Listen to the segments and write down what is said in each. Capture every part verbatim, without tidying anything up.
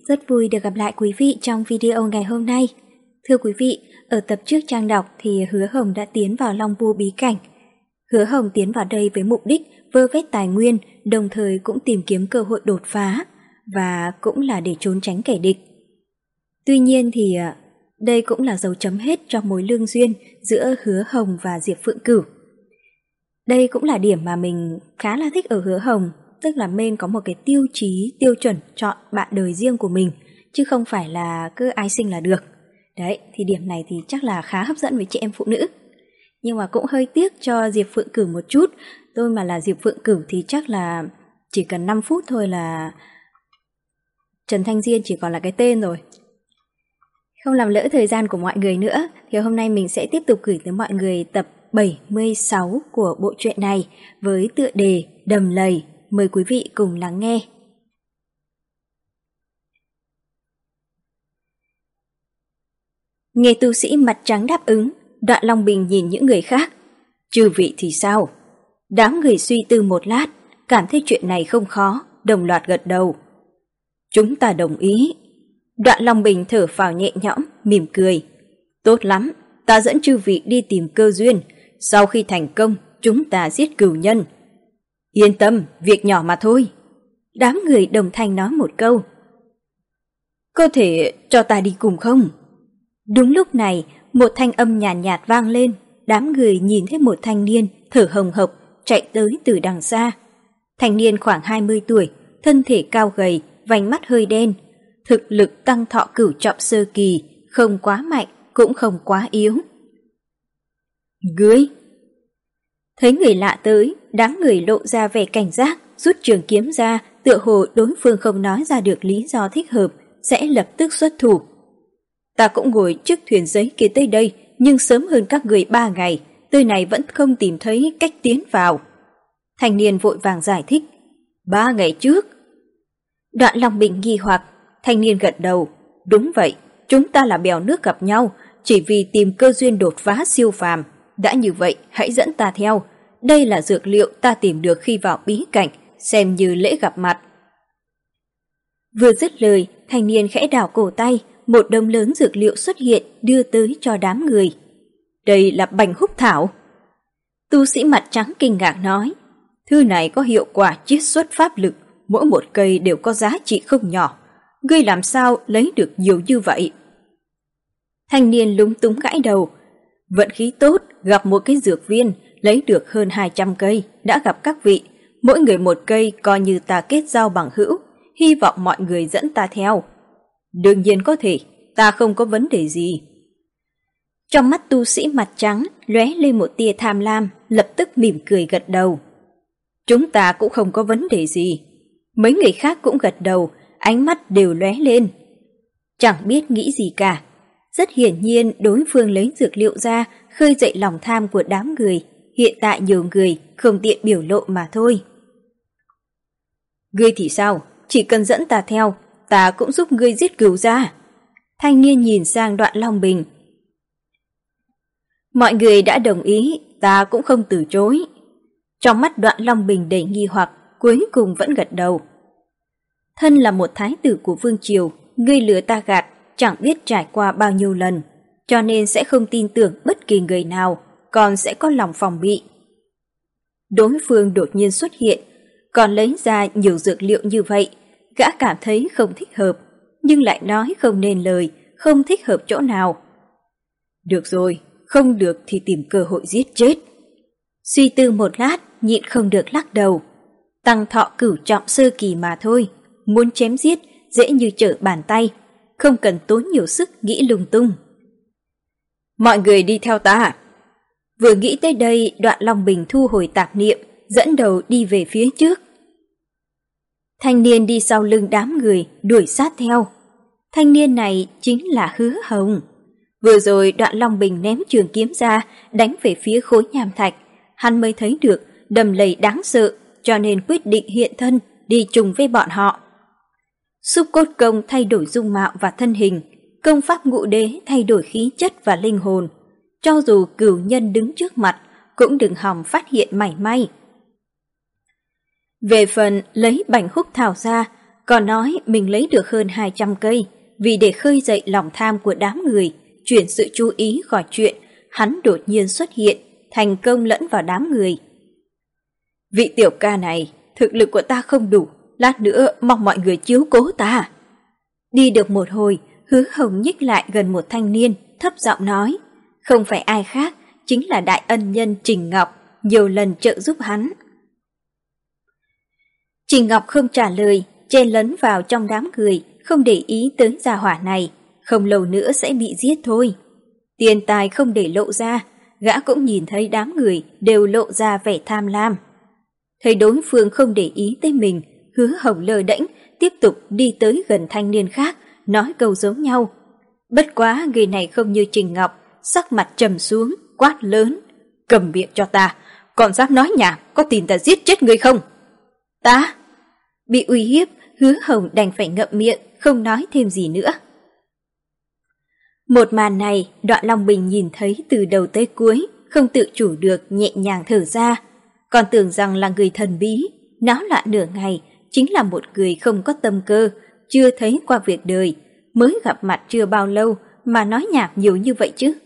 rất vui được gặp lại quý vị trong video ngày hôm nay. Thưa quý vị, ở tập trước Trang đọc thì Hứa Hồng đã tiến vào Long Vu bí cảnh. Hứa Hồng tiến vào đây với mục đích vơ vét tài nguyên, đồng thời cũng tìm kiếm cơ hội đột phá, và cũng là để trốn tránh kẻ địch. Tuy nhiên thì đây cũng là dấu chấm hết cho mối lương duyên giữa Hứa Hồng và Diệp Phượng Cửu. Đây cũng là điểm mà mình khá là thích ở Hứa Hồng, tức là nên có một cái tiêu chí, tiêu chuẩn chọn bạn đời riêng của mình, chứ không phải là cứ ai sinh là được. Đấy, thì điểm này thì chắc là khá hấp dẫn với chị em phụ nữ. Nhưng mà cũng hơi tiếc cho Diệp Phượng Cửu một chút. Tôi mà là Diệp Phượng Cửu thì chắc là chỉ cần năm phút thôi là Trần Thanh Diên chỉ còn là cái tên rồi. Không làm lỡ thời gian của mọi người nữa, thì hôm nay mình sẽ tiếp tục gửi tới mọi người tập bảy mươi sáu của bộ truyện này với tựa đề Đầm Lầy. Mời quý vị cùng lắng nghe. Nghe tu sĩ mặt trắng đáp ứng, Đoạn Long Bình nhìn những người khác. Chư vị thì sao? Đám người suy tư một lát, cảm thấy chuyện này không khó, đồng loạt gật đầu. Chúng ta đồng ý. Đoạn Long Bình thở phào nhẹ nhõm, mỉm cười. Tốt lắm, ta dẫn chư vị đi tìm cơ duyên. Sau khi thành công, chúng ta giết cửu nhân. Yên tâm, việc nhỏ mà thôi. Đám người đồng thanh nói một câu. Có thể cho ta đi cùng không? Đúng lúc này, một thanh âm nhàn nhạt, nhạt vang lên. Đám người nhìn thấy một thanh niên thở hồng hộc chạy tới từ đằng xa. Thanh niên khoảng hai mươi tuổi, thân thể cao gầy, vành mắt hơi đen. Thực lực tăng thọ cửu trọng sơ kỳ, không quá mạnh, cũng không quá yếu. Ngươi! Thấy người lạ tới, đám người lộ ra vẻ cảnh giác, rút trường kiếm ra, tựa hồ đối phương không nói ra được lý do thích hợp, sẽ lập tức xuất thủ. Ta cũng ngồi trước thuyền giấy kia tới đây, nhưng sớm hơn các người ba ngày, tới này vẫn không tìm thấy cách tiến vào. Thanh niên vội vàng giải thích. Ba ngày trước. Đoạn Long Bình nghi hoặc, thanh niên gật đầu. Đúng vậy, chúng ta là bèo nước gặp nhau, chỉ vì tìm cơ duyên đột phá siêu phàm. Đã như vậy, hãy dẫn ta theo. Đây là dược liệu ta tìm được khi vào bí cảnh, xem như lễ gặp mặt. Vừa dứt lời, thanh niên khẽ đảo cổ tay, một đống lớn dược liệu xuất hiện đưa tới cho đám người. Đây là bành húc thảo. Tu sĩ mặt trắng kinh ngạc nói. Thư này có hiệu quả chiết xuất pháp lực, mỗi một cây đều có giá trị không nhỏ. Ngươi làm sao lấy được nhiều như vậy? Thanh niên lúng túng gãi đầu. Vận khí tốt, gặp một cái dược viên, lấy được hơn hai trăm cây, đã gặp các vị. Mỗi người một cây coi như ta kết giao bằng hữu, hy vọng mọi người dẫn ta theo. Đương nhiên có thể, ta không có vấn đề gì. Trong mắt tu sĩ mặt trắng lóe lên một tia tham lam, lập tức mỉm cười gật đầu. Chúng ta cũng không có vấn đề gì. Mấy người khác cũng gật đầu, ánh mắt đều lóe lên. Chẳng biết nghĩ gì cả. Rất hiển nhiên đối phương lấy dược liệu ra, khơi dậy lòng tham của đám người. Hiện tại nhiều người không tiện biểu lộ mà thôi. Ngươi thì sao? Chỉ cần dẫn ta theo, ta cũng giúp ngươi giết cửu gia. Thanh niên nhìn sang Đoạn Long Bình. Mọi người đã đồng ý, ta cũng không từ chối. Trong mắt Đoạn Long Bình đầy nghi hoặc, cuối cùng vẫn gật đầu. Thân là một thái tử của vương triều, ngươi lừa ta gạt, chẳng biết trải qua bao nhiêu lần, cho nên sẽ không tin tưởng bất kỳ người nào, còn sẽ có lòng phòng bị. Đối phương đột nhiên xuất hiện, còn lấy ra nhiều dược liệu như vậy, gã cảm thấy không thích hợp, nhưng lại nói không nên lời, không thích hợp chỗ nào. Được rồi, không được thì tìm cơ hội giết chết. Suy tư một lát, nhịn không được lắc đầu. Tăng thọ cửu trọng sơ kỳ mà thôi, muốn chém giết dễ như trở bàn tay, không cần tốn nhiều sức nghĩ lung tung. Mọi người đi theo ta. Vừa nghĩ tới đây, Đoạn Long Bình thu hồi tạp niệm, dẫn đầu đi về phía trước. Thanh niên đi sau lưng đám người, đuổi sát theo. Thanh niên này chính là Hứa Hồng. Vừa rồi Đoạn Long Bình ném trường kiếm ra, đánh về phía khối nham thạch. Hắn mới thấy được đầm lầy đáng sợ, cho nên quyết định hiện thân, đi chung với bọn họ. Xúc cốt công thay đổi dung mạo và thân hình, công pháp ngũ đế thay đổi khí chất và linh hồn. Cho dù cửu nhân đứng trước mặt, cũng đừng hòng phát hiện mảy may. Về phần lấy bành húc thảo ra, còn nói mình lấy được hơn hai trăm cây, vì để khơi dậy lòng tham của đám người, chuyển sự chú ý khỏi chuyện, hắn đột nhiên xuất hiện, thành công lẫn vào đám người. Vị tiểu ca này, thực lực của ta không đủ, lát nữa mong mọi người chiếu cố ta. Đi được một hồi, Hứa Hồng nhích lại gần một thanh niên, thấp giọng nói, không phải ai khác, chính là đại ân nhân Trình Ngọc, nhiều lần trợ giúp hắn. Trình Ngọc không trả lời, chen lấn vào trong đám người, không để ý tới gia hỏa này, không lâu nữa sẽ bị giết thôi. Tiền tài không để lộ ra, gã cũng nhìn thấy đám người đều lộ ra vẻ tham lam. Thấy đối phương không để ý tới mình, Hứa Hồng lơ đễnh tiếp tục đi tới gần thanh niên khác, nói câu giống nhau. Bất quá người này không như Trình Ngọc, sắc mặt trầm xuống, quát lớn, cầm miệng cho ta, còn dám nói nhảm, có tin ta giết chết người không? Ta? Bị uy hiếp, Hứa Hồng đành phải ngậm miệng, không nói thêm gì nữa. Một màn này, Đoạn Long Bình nhìn thấy từ đầu tới cuối, không tự chủ được nhẹ nhàng thở ra, còn tưởng rằng là người thần bí, náo loạn nửa ngày, chính là một người không có tâm cơ, chưa thấy qua việc đời, mới gặp mặt chưa bao lâu mà nói nhảm nhiều như vậy chứ.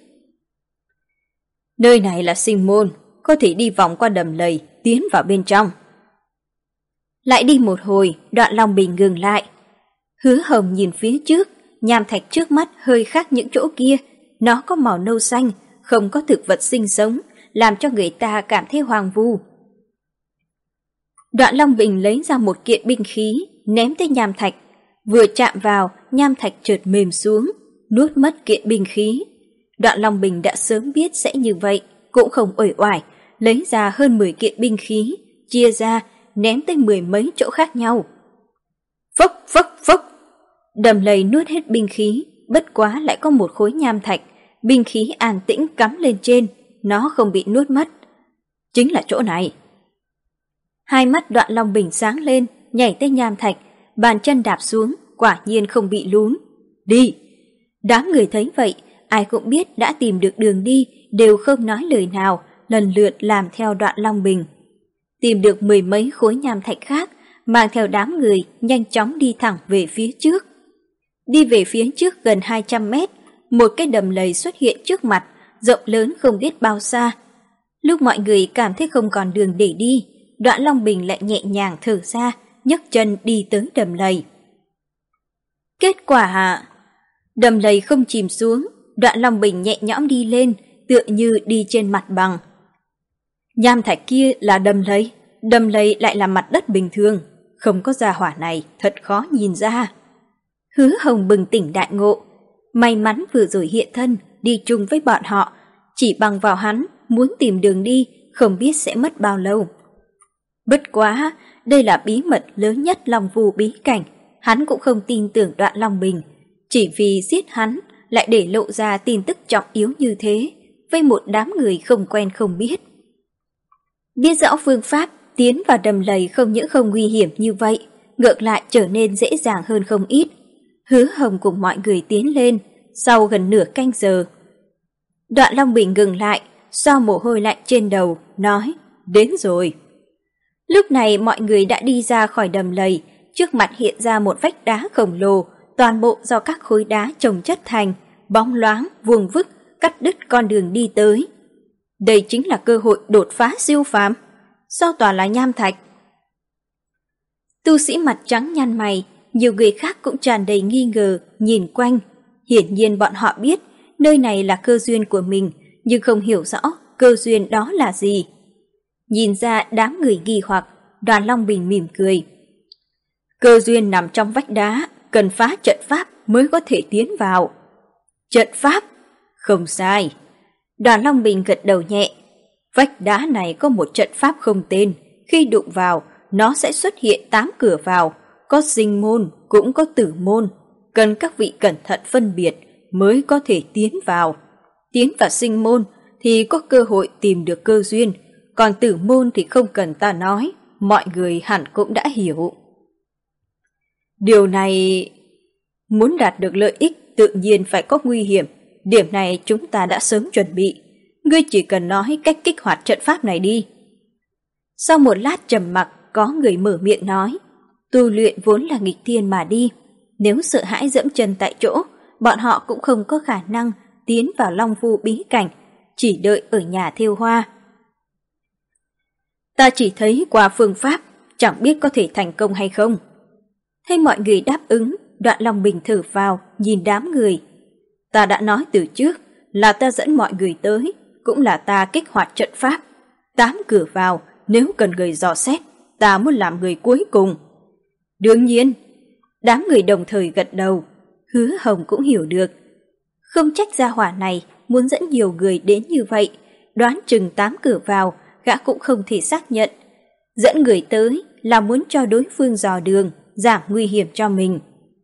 Nơi này là sinh môn, có thể đi vòng qua đầm lầy, tiến vào bên trong. Lại đi một hồi, Đoạn Long Bình ngừng lại. Hứa Hồng nhìn phía trước, nham thạch trước mắt hơi khác những chỗ kia, nó có màu nâu xanh, không có thực vật sinh sống, làm cho người ta cảm thấy hoang vu. Đoạn Long Bình lấy ra một kiện binh khí, ném tới nham thạch, vừa chạm vào, nham thạch chợt mềm xuống, nuốt mất kiện binh khí. Đoạn Long Bình đã sớm biết sẽ như vậy, cũng không uể oải, lấy ra hơn mười kiện binh khí, chia ra, ném tới mười mấy chỗ khác nhau. Phốc phốc phốc, đầm lầy nuốt hết binh khí, bất quá lại có một khối nham thạch, binh khí an tĩnh cắm lên trên, nó không bị nuốt mất. Chính là chỗ này. Hai mắt Đoạn Long Bình sáng lên, nhảy tới nham thạch, bàn chân đạp xuống, quả nhiên không bị lún. Đi! Đám người thấy vậy, ai cũng biết đã tìm được đường đi, đều không nói lời nào, lần lượt làm theo Đoạn Long Bình. Tìm được mười mấy khối nham thạch khác, mang theo đám người nhanh chóng đi thẳng về phía trước. Đi về phía trước gần hai trăm mét, một cái đầm lầy xuất hiện trước mặt, rộng lớn không biết bao xa. Lúc mọi người cảm thấy không còn đường để đi, Đoạn Long Bình lại nhẹ nhàng thở ra, nhấc chân đi tới đầm lầy. Kết quả hạ, đầm lầy không chìm xuống, Đoạn Long Bình nhẹ nhõm đi lên, tựa như đi trên mặt bằng. Nham thạch kia là đầm lầy, đầm lầy lại là mặt đất bình thường, không có gia hỏa này, thật khó nhìn ra. Hứa Hồng bừng tỉnh đại ngộ, may mắn vừa rồi hiện thân, đi chung với bọn họ, chỉ bằng vào hắn, muốn tìm đường đi, không biết sẽ mất bao lâu. Bất quá, đây là bí mật lớn nhất Long Vu bí cảnh, hắn cũng không tin tưởng Đoạn Long Bình, chỉ vì giết hắn lại để lộ ra tin tức trọng yếu như thế, với một đám người không quen không biết. Biết rõ phương pháp, tiến vào đầm lầy không những không nguy hiểm như vậy, ngược lại trở nên dễ dàng hơn không ít. Hứa Hồng cùng mọi người tiến lên, sau gần nửa canh giờ. Đoạn Long Bình ngừng lại, xoa mồ hôi lạnh trên đầu, nói, đến rồi. Lúc này mọi người đã đi ra khỏi đầm lầy, trước mặt hiện ra một vách đá khổng lồ, toàn bộ do các khối đá chồng chất thành, bóng loáng, vuông vức, cắt đứt con đường đi tới. Đây chính là cơ hội đột phá siêu phàm, sao toàn là nham thạch. Tu sĩ mặt trắng nhăn mày, nhiều người khác cũng tràn đầy nghi ngờ, nhìn quanh. Hiển nhiên bọn họ biết nơi này là cơ duyên của mình, nhưng không hiểu rõ cơ duyên đó là gì. Nhìn ra đám người nghi hoặc, Đoàn Long Bình mỉm cười. Cơ duyên nằm trong vách đá, cần phá trận pháp mới có thể tiến vào. Trận pháp? Không sai. Đoàn Long Bình gật đầu nhẹ. Vách đá này có một trận pháp không tên, khi đụng vào, nó sẽ xuất hiện tám cửa vào, có sinh môn, cũng có tử môn. Cần các vị cẩn thận phân biệt mới có thể tiến vào. Tiến vào sinh môn thì có cơ hội tìm được cơ duyên, còn tử môn thì không cần ta nói, mọi người hẳn cũng đã hiểu. Điều này... Muốn đạt được lợi ích tự nhiên phải có nguy hiểm, điểm này chúng ta đã sớm chuẩn bị. Ngươi chỉ cần nói cách kích hoạt trận pháp này đi. Sau một lát trầm mặc, có người mở miệng nói. Tu luyện vốn là nghịch thiên mà đi, nếu sợ hãi dẫm chân tại chỗ, bọn họ cũng không có khả năng tiến vào Long Vu bí cảnh, chỉ đợi ở nhà thêu hoa. Ta chỉ thấy qua phương pháp, chẳng biết có thể thành công hay không. Thấy mọi người đáp ứng, Đoạn Long Bình thở vào, nhìn đám người. Ta đã nói từ trước, là ta dẫn mọi người tới, cũng là ta kích hoạt trận pháp. Tám cửa vào, nếu cần người dò xét, ta muốn làm người cuối cùng. Đương nhiên, đám người đồng thời gật đầu, Hứa Hồng cũng hiểu được. Không trách gia hỏa này muốn dẫn nhiều người đến như vậy, đoán chừng tám cửa vào, gã cũng không thể xác nhận. Dẫn người tới là muốn cho đối phương dò đường, giảm nguy hiểm cho mình.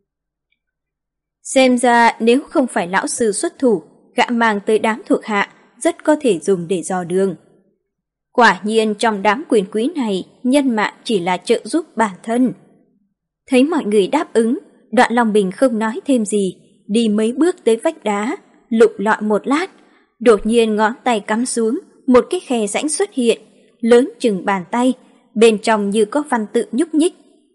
Xem ra nếu không phải lão sư xuất thủ, gã mang tới đám thuộc hạ rất có thể dùng để dò đường. Quả nhiên trong đám quyền quý này, nhân mạng chỉ là trợ giúp bản thân. Thấy mọi người đáp ứng, Đoạn Long Bình không nói thêm gì, đi mấy bước tới vách đá, lục lọi một lát, đột nhiên ngón tay cắm xuống, một cái khe rãnh xuất hiện, lớn chừng bàn tay, bên trong như có văn tự nhúc nhích.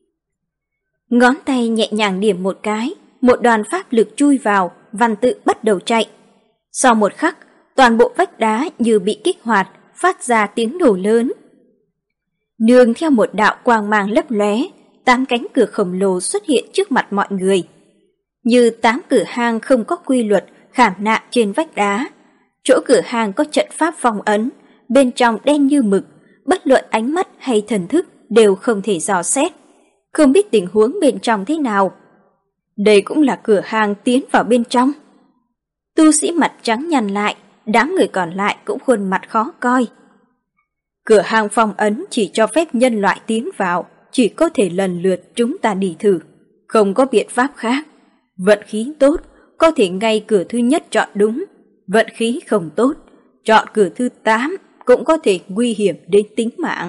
Ngón tay nhẹ nhàng điểm một cái, một đoàn pháp lực chui vào, văn tự bắt đầu chạy. Sau một khắc, toàn bộ vách đá như bị kích hoạt, phát ra tiếng nổ lớn. Nương theo một đạo quang mang lấp lóe, tám cánh cửa khổng lồ xuất hiện trước mặt mọi người. Như tám cửa hang không có quy luật khảm nạm trên vách đá. Chỗ cửa hang có trận pháp phong ấn, bên trong đen như mực, bất luận ánh mắt hay thần thức đều không thể dò xét. Không biết tình huống bên trong thế nào. Đây cũng là cửa hang tiến vào bên trong. Tu sĩ mặt trắng nhăn lại, đám người còn lại cũng khuôn mặt khó coi. Cửa hang phong ấn chỉ cho phép nhân loại tiến vào, chỉ có thể lần lượt chúng ta đi thử, không có biện pháp khác. Vận khí tốt, có thể ngay cửa thứ nhất chọn đúng, vận khí không tốt, chọn cửa thứ tám cũng có thể nguy hiểm đến tính mạng.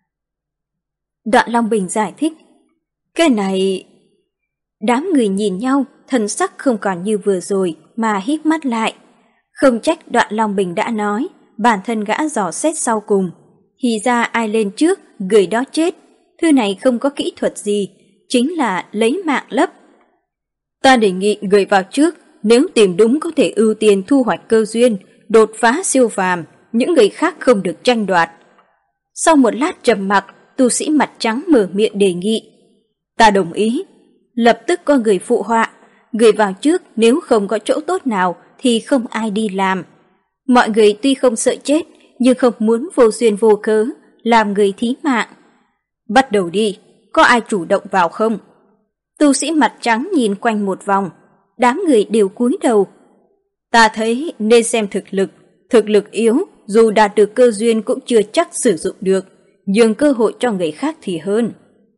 Đoạn Long Bình giải thích, cái này... Đám người nhìn nhau, thần sắc không còn như vừa rồi mà híp mắt lại. Không trách Đoạn Long Bình đã nói, bản thân gã dò xét sau cùng. Thì ra ai lên trước, người đó chết. Thư này không có kỹ thuật gì, chính là lấy mạng lấp. Ta đề nghị người vào trước, nếu tìm đúng có thể ưu tiên thu hoạch cơ duyên, đột phá siêu phàm, những người khác không được tranh đoạt. Sau một lát trầm mặc, tu sĩ mặt trắng mở miệng đề nghị. Ta đồng ý. Lập tức có người phụ họa, người vào trước nếu không có chỗ tốt nào thì không ai đi làm. Mọi người tuy không sợ chết, nhưng không muốn vô duyên vô cớ, làm người thí mạng. Bắt đầu đi, có ai chủ động vào không? Tu sĩ mặt trắng nhìn quanh một vòng, đám người đều cúi đầu. Ta thấy nên xem thực lực, thực lực yếu, dù đạt được cơ duyên cũng chưa chắc sử dụng được, nhường cơ hội cho người khác thì hơn.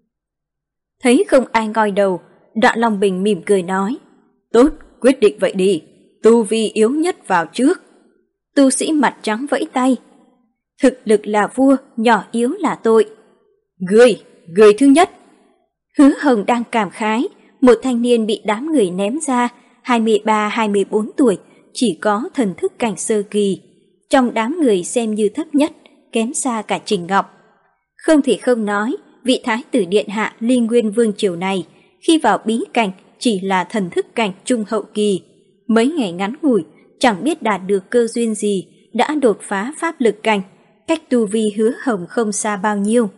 Thấy không ai ngoi đầu, Đoạn Long Bình mỉm cười nói, tốt, quyết định vậy đi, tu vi yếu nhất vào trước. Tu sĩ mặt trắng vẫy tay, thực lực là vua, nhỏ yếu là tội. Người, người thứ nhất. Hứa Hồng đang cảm khái, một thanh niên bị đám người ném ra, hai mươi ba hai mươi bốn tuổi, chỉ có thần thức cảnh sơ kỳ. Trong đám người xem như thấp nhất, kém xa cả Trình Ngọc. Không thể không nói, vị thái tử điện hạ Ly Nguyên Vương triều này, khi vào bí cảnh chỉ là thần thức cảnh trung hậu kỳ. Mấy ngày ngắn ngủi, chẳng biết đạt được cơ duyên gì, đã đột phá pháp lực cảnh, cách tu vi Hứa Hồng không xa bao nhiêu.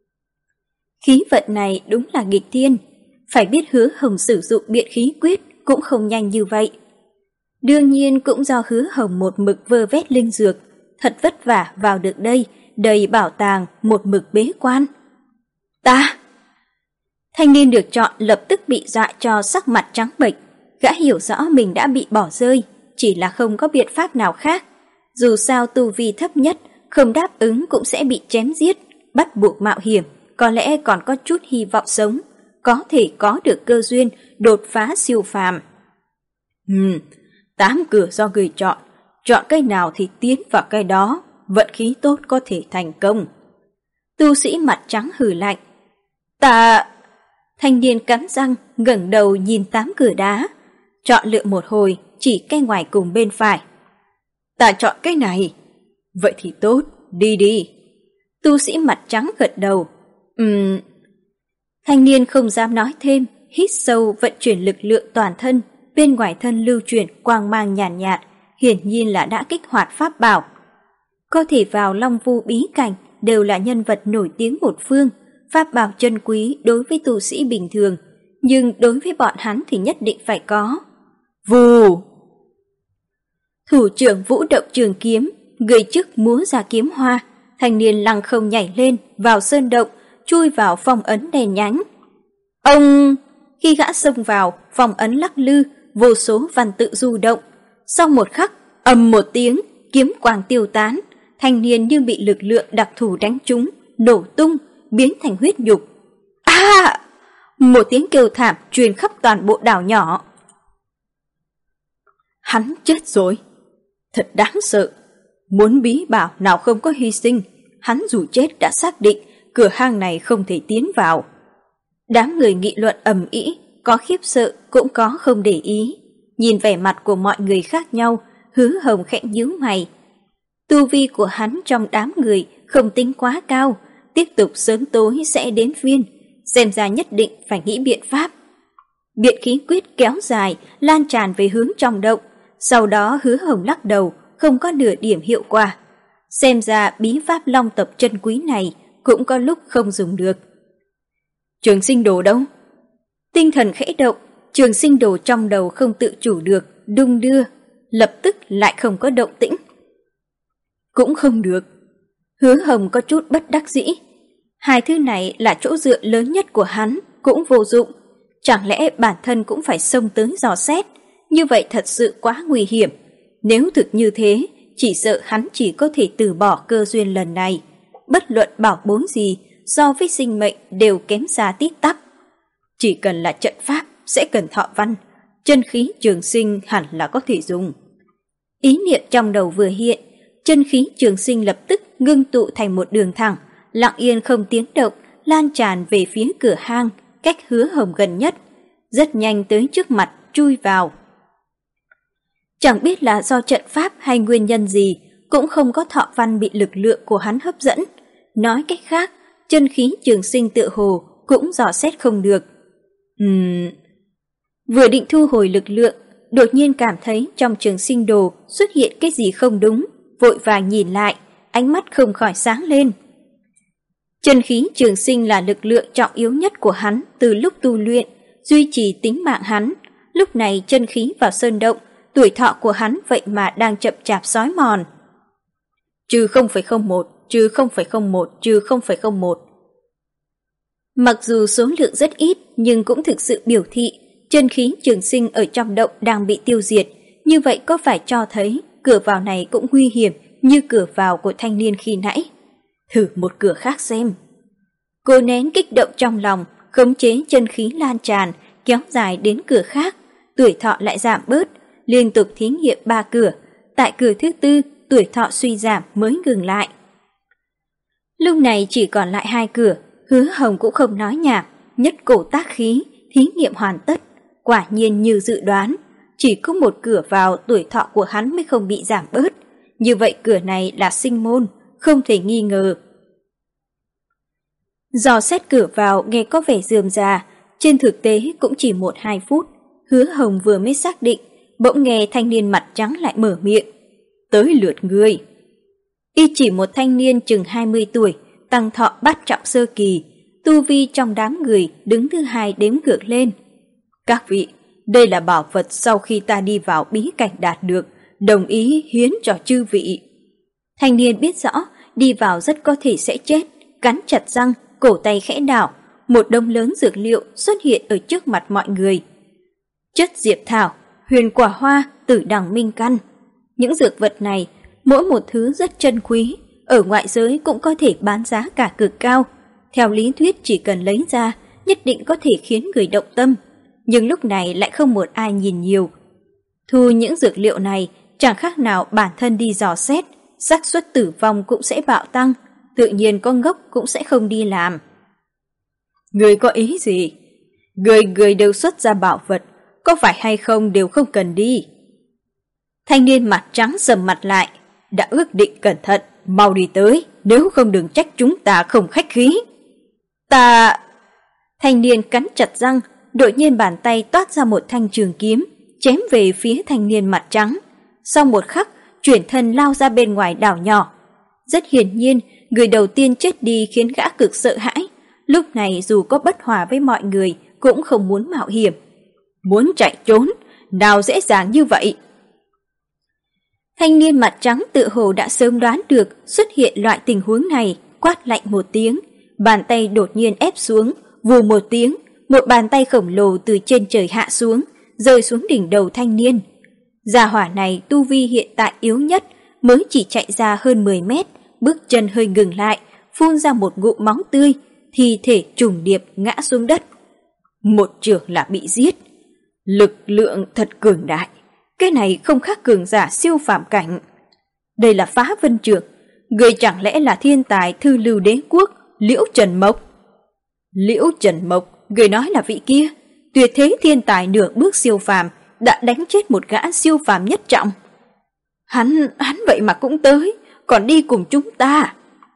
Khí vận này đúng là nghịch thiên, phải biết Hứa Hồng sử dụng biện khí quyết cũng không nhanh như vậy. Đương nhiên cũng do Hứa Hồng một mực vơ vét linh dược, thật vất vả vào được đây, đầy bảo tàng một mực bế quan. Ta! Thanh niên được chọn lập tức bị dọa cho sắc mặt trắng bệch, gã hiểu rõ mình đã bị bỏ rơi, chỉ là không có biện pháp nào khác. Dù sao tu vi thấp nhất, không đáp ứng cũng sẽ bị chém giết, bắt buộc mạo hiểm, có lẽ còn có chút hy vọng sống, có thể có được cơ duyên đột phá siêu phàm. Ừm, tám cửa do người chọn, chọn cái nào thì tiến vào cái đó, vận khí tốt có thể thành công. Tu sĩ mặt trắng hừ lạnh. Ta... Thanh niên cắn răng, ngẩng đầu nhìn tám cửa đá, chọn lựa một hồi, chỉ cái ngoài cùng bên phải. Ta chọn cái này. Vậy thì tốt, đi đi. Tu sĩ mặt trắng gật đầu. Ừm... Thanh niên không dám nói thêm, hít sâu vận chuyển lực lượng toàn thân, bên ngoài thân lưu chuyển quang mang nhàn nhạt, nhạt, hiển nhiên là đã kích hoạt pháp bảo. Có thể vào Long Vu bí cảnh đều là nhân vật nổi tiếng một phương, pháp bảo chân quý đối với tu sĩ bình thường, nhưng đối với bọn hắn thì nhất định phải có. Vù! Thủ trưởng vũ động trường kiếm, người trước múa ra kiếm hoa, thanh niên lăng không nhảy lên vào sơn động, chui vào phong ấn đèn nhánh. Ông! Khi gã xông vào, phong ấn lắc lư, vô số văn tự du động. Sau một khắc, ầm một tiếng, kiếm quang tiêu tán, thanh niên như bị lực lượng đặc thù đánh trúng, nổ tung, biến thành huyết nhục. À! Một tiếng kêu thảm truyền khắp toàn bộ đảo nhỏ. Hắn chết rồi. Thật đáng sợ. Muốn bí bảo nào không có hy sinh, hắn dù chết đã xác định cửa hang này không thể tiến vào. Đám người nghị luận ầm ĩ, có khiếp sợ cũng có không để ý. Nhìn vẻ mặt của mọi người khác nhau, Hứa Hồng khẽ nhíu mày. Tu vi của hắn trong đám người không tính quá cao, tiếp tục sớm tối sẽ đến phiên, xem ra nhất định phải nghĩ biện pháp. Biện khí quyết kéo dài, lan tràn về hướng trong động, sau đó Hứa Hồng lắc đầu, không có nửa điểm hiệu quả. Xem ra bí pháp long tập chân quý này cũng có lúc không dùng được. Trường sinh đồ đâu? Tinh thần khẽ động, trường sinh đồ trong đầu không tự chủ được, đung đưa, lập tức lại không có động tĩnh. Cũng không được. Hứa Hồng có chút bất đắc dĩ. Hai thứ này là chỗ dựa lớn nhất của hắn, cũng vô dụng. Chẳng lẽ bản thân cũng phải xông tới dò xét? Như vậy thật sự quá nguy hiểm. Nếu thực như thế, chỉ sợ hắn chỉ có thể từ bỏ cơ duyên lần này. Bất luận bảo bối gì, so với sinh mệnh đều kém xa tít tắp. Chỉ cần là trận pháp, sẽ cần thọ văn. Chân khí trường sinh hẳn là có thể dùng. Ý niệm trong đầu vừa hiện, chân khí trường sinh lập tức ngưng tụ thành một đường thẳng, lặng yên không tiếng động, lan tràn về phía cửa hang, cách Hứa Hồng gần nhất. Rất nhanh tới trước mặt, chui vào. Chẳng biết là do trận pháp hay nguyên nhân gì, cũng không có thọ văn bị lực lượng của hắn hấp dẫn. Nói cách khác, chân khí trường sinh tựa hồ cũng dò xét không được. Ừm... Vừa định thu hồi lực lượng, đột nhiên cảm thấy trong trường sinh đồ xuất hiện cái gì không đúng, vội vàng nhìn lại, ánh mắt không khỏi sáng lên. Chân khí trường sinh là lực lượng trọng yếu nhất của hắn từ lúc tu luyện, duy trì tính mạng hắn. Lúc này chân khí vào sơn động, tuổi thọ của hắn vậy mà đang chậm chạp xói mòn. Trừ không phẩy không một, trừ không phẩy không một, trừ không phẩy không một. Mặc dù số lượng rất ít nhưng cũng thực sự biểu thị chân khí trường sinh ở trong động đang bị tiêu diệt. Như vậy có phải cho thấy cửa vào này cũng nguy hiểm như cửa vào của thanh niên khi nãy? Thử một cửa khác xem. Cô nén kích động trong lòng, khống chế chân khí lan tràn, kéo dài đến cửa khác, tuổi thọ lại giảm bớt, liên tục thí nghiệm ba cửa. Tại cửa thứ tư, tuổi thọ suy giảm mới ngừng lại. Lúc này chỉ còn lại hai cửa, Hứa Hồng cũng không nói nhảm, nhất cổ tác khí, thí nghiệm hoàn tất. Quả nhiên như dự đoán, chỉ có một cửa vào tuổi thọ của hắn mới không bị giảm bớt. Như vậy cửa này là sinh môn, không thể nghi ngờ. Dò xét cửa vào nghe có vẻ rườm rà, trên thực tế cũng chỉ một hai phút. Hứa Hồng vừa mới xác định, bỗng nghe thanh niên mặt trắng lại mở miệng. Tới lượt ngươi. Y chỉ một thanh niên chừng hai mươi tuổi, tăng thọ bát trọng sơ kỳ, tu vi trong đám người đứng thứ hai đếm ngược lên. Các vị, đây là bảo vật sau khi ta đi vào bí cảnh đạt được, đồng ý hiến cho chư vị. Thanh niên biết rõ, đi vào rất có thể sẽ chết, cắn chặt răng, cổ tay khẽ đảo, một đống lớn dược liệu xuất hiện ở trước mặt mọi người. Chất diệp thảo, huyền quả hoa, tử đằng minh căn. Những dược vật này, mỗi một thứ rất chân quý, ở ngoại giới cũng có thể bán giá cả cực cao. Theo lý thuyết chỉ cần lấy ra, nhất định có thể khiến người động tâm. Nhưng lúc này lại không một ai nhìn nhiều. Thu những dược liệu này chẳng khác nào bản thân đi dò xét, xác suất tử vong cũng sẽ bạo tăng, tự nhiên con ngốc cũng sẽ không đi làm. Người có ý gì? Người người đều xuất ra bảo vật, có phải hay không đều không cần đi. Thanh niên mặt trắng sầm mặt lại, đã ước định cẩn thận, mau đi tới, nếu không đừng trách chúng ta không khách khí. Ta... Thanh niên cắn chặt răng, đột nhiên bàn tay toát ra một thanh trường kiếm, chém về phía thanh niên mặt trắng. Sau một khắc, chuyển thân lao ra bên ngoài đảo nhỏ. Rất hiển nhiên, người đầu tiên chết đi khiến gã cực sợ hãi. Lúc này dù có bất hòa với mọi người cũng không muốn mạo hiểm. Muốn chạy trốn, nào dễ dàng như vậy. Thanh niên mặt trắng tự hồ đã sớm đoán được xuất hiện loại tình huống này, quát lạnh một tiếng, bàn tay đột nhiên ép xuống, vù một tiếng, một bàn tay khổng lồ từ trên trời hạ xuống, rơi xuống đỉnh đầu thanh niên. Gia hỏa này tu vi hiện tại yếu nhất, mới chỉ chạy ra hơn mười mét, bước chân hơi ngừng lại, phun ra một ngụm máu tươi, thi thể trùng điệp ngã xuống đất. Một trường là bị giết. Lực lượng thật cường đại, cái này không khác cường giả siêu phàm cảnh. Đây là Phá Vân Trường, người chẳng lẽ là thiên tài thư lưu đế quốc Liễu Trần Mộc? Liễu Trần Mộc, người nói là vị kia, tuyệt thế thiên tài nửa bước siêu phàm, đã đánh chết một gã siêu phàm nhất trọng. Hắn, hắn vậy mà cũng tới, còn đi cùng chúng ta.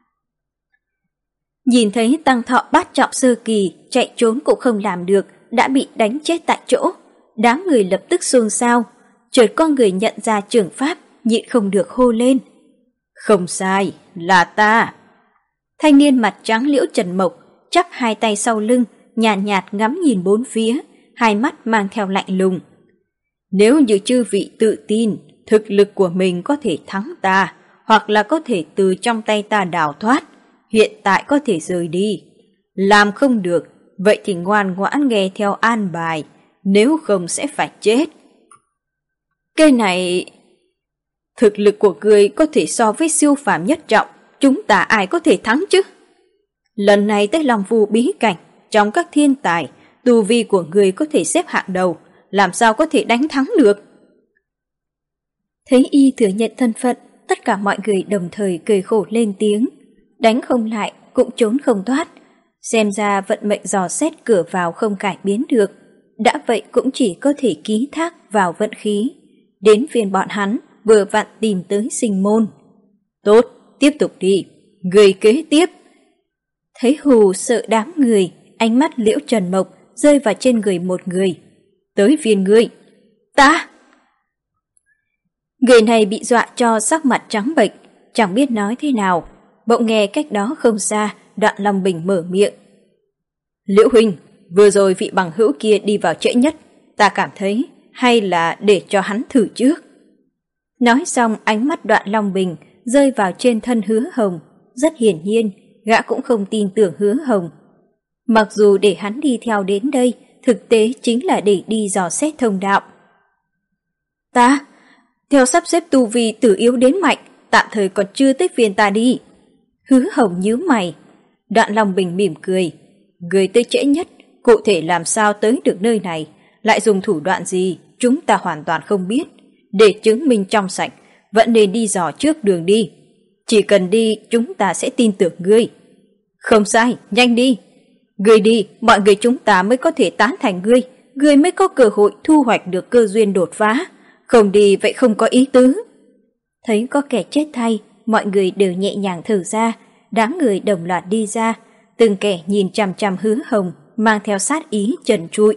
Nhìn thấy tăng thọ bát trọng sơ kỳ, chạy trốn cũng không làm được, đã bị đánh chết tại chỗ. Đám người lập tức xôn xao, chợt có người nhận ra trưởng pháp, nhịn không được hô lên. Không sai, là ta. Thanh niên mặt trắng Liễu Trần Mộc chắp hai tay sau lưng, nhàn nhạt, nhạt ngắm nhìn bốn phía, hai mắt mang theo lạnh lùng. Nếu như chư vị tự tin, thực lực của mình có thể thắng ta, hoặc là có thể từ trong tay ta đào thoát, hiện tại có thể rời đi. Làm không được, vậy thì ngoan ngoãn nghe theo an bài, nếu không sẽ phải chết. Cái này... Thực lực của ngươi có thể so với siêu phàm nhất trọng, chúng ta ai có thể thắng chứ? Lần này tới Long Vu bí cảnh, trong các thiên tài, tu vi của ngươi có thể xếp hạng đầu, làm sao có thể đánh thắng được? Thấy y thừa nhận thân phận, tất cả mọi người đồng thời cười khổ lên tiếng. Đánh không lại, cũng trốn không thoát. Xem ra vận mệnh dò xét cửa vào không cải biến được. Đã vậy cũng chỉ có thể ký thác vào vận khí. Đến phiên bọn hắn, vừa vặn tìm tới sinh môn. Tốt, tiếp tục đi, người kế tiếp. Thấy hù sợ đám người, ánh mắt Liễu Trần Mộc rơi vào trên người một người. Tới phiên ngươi. Ta! Người này bị dọa cho sắc mặt trắng bệch, chẳng biết nói thế nào. Bỗng nghe cách đó không xa, Đoạn Long Bình mở miệng. Liễu huynh, vừa rồi vị bằng hữu kia đi vào trễ nhất, ta cảm thấy hay là để cho hắn thử trước. Nói xong ánh mắt Đoạn Long Bình rơi vào trên thân Hứa Hồng. Rất hiển nhiên, gã cũng không tin tưởng Hứa Hồng. Mặc dù để hắn đi theo đến đây, thực tế chính là để đi dò xét thông đạo. Ta, theo sắp xếp tu vi từ yếu đến mạnh, tạm thời còn chưa tới phiên ta đi. Hứa Hồng nhíu mày. Đoạn Long Bình mỉm cười. Người tới trễ nhất, cụ thể làm sao tới được nơi này, lại dùng thủ đoạn gì, chúng ta hoàn toàn không biết. Để chứng minh trong sạch, vẫn nên đi dò trước đường đi. Chỉ cần đi, chúng ta sẽ tin tưởng ngươi. Không sai, nhanh đi. Ngươi đi, mọi người chúng ta mới có thể tán thành ngươi, ngươi mới có cơ hội thu hoạch được cơ duyên đột phá. Không đi vậy không có ý tứ. Thấy có kẻ chết thay, mọi người đều nhẹ nhàng thở ra, đám người đồng loạt đi ra, từng kẻ nhìn chằm chằm Hứa Hồng, mang theo sát ý trần trụi.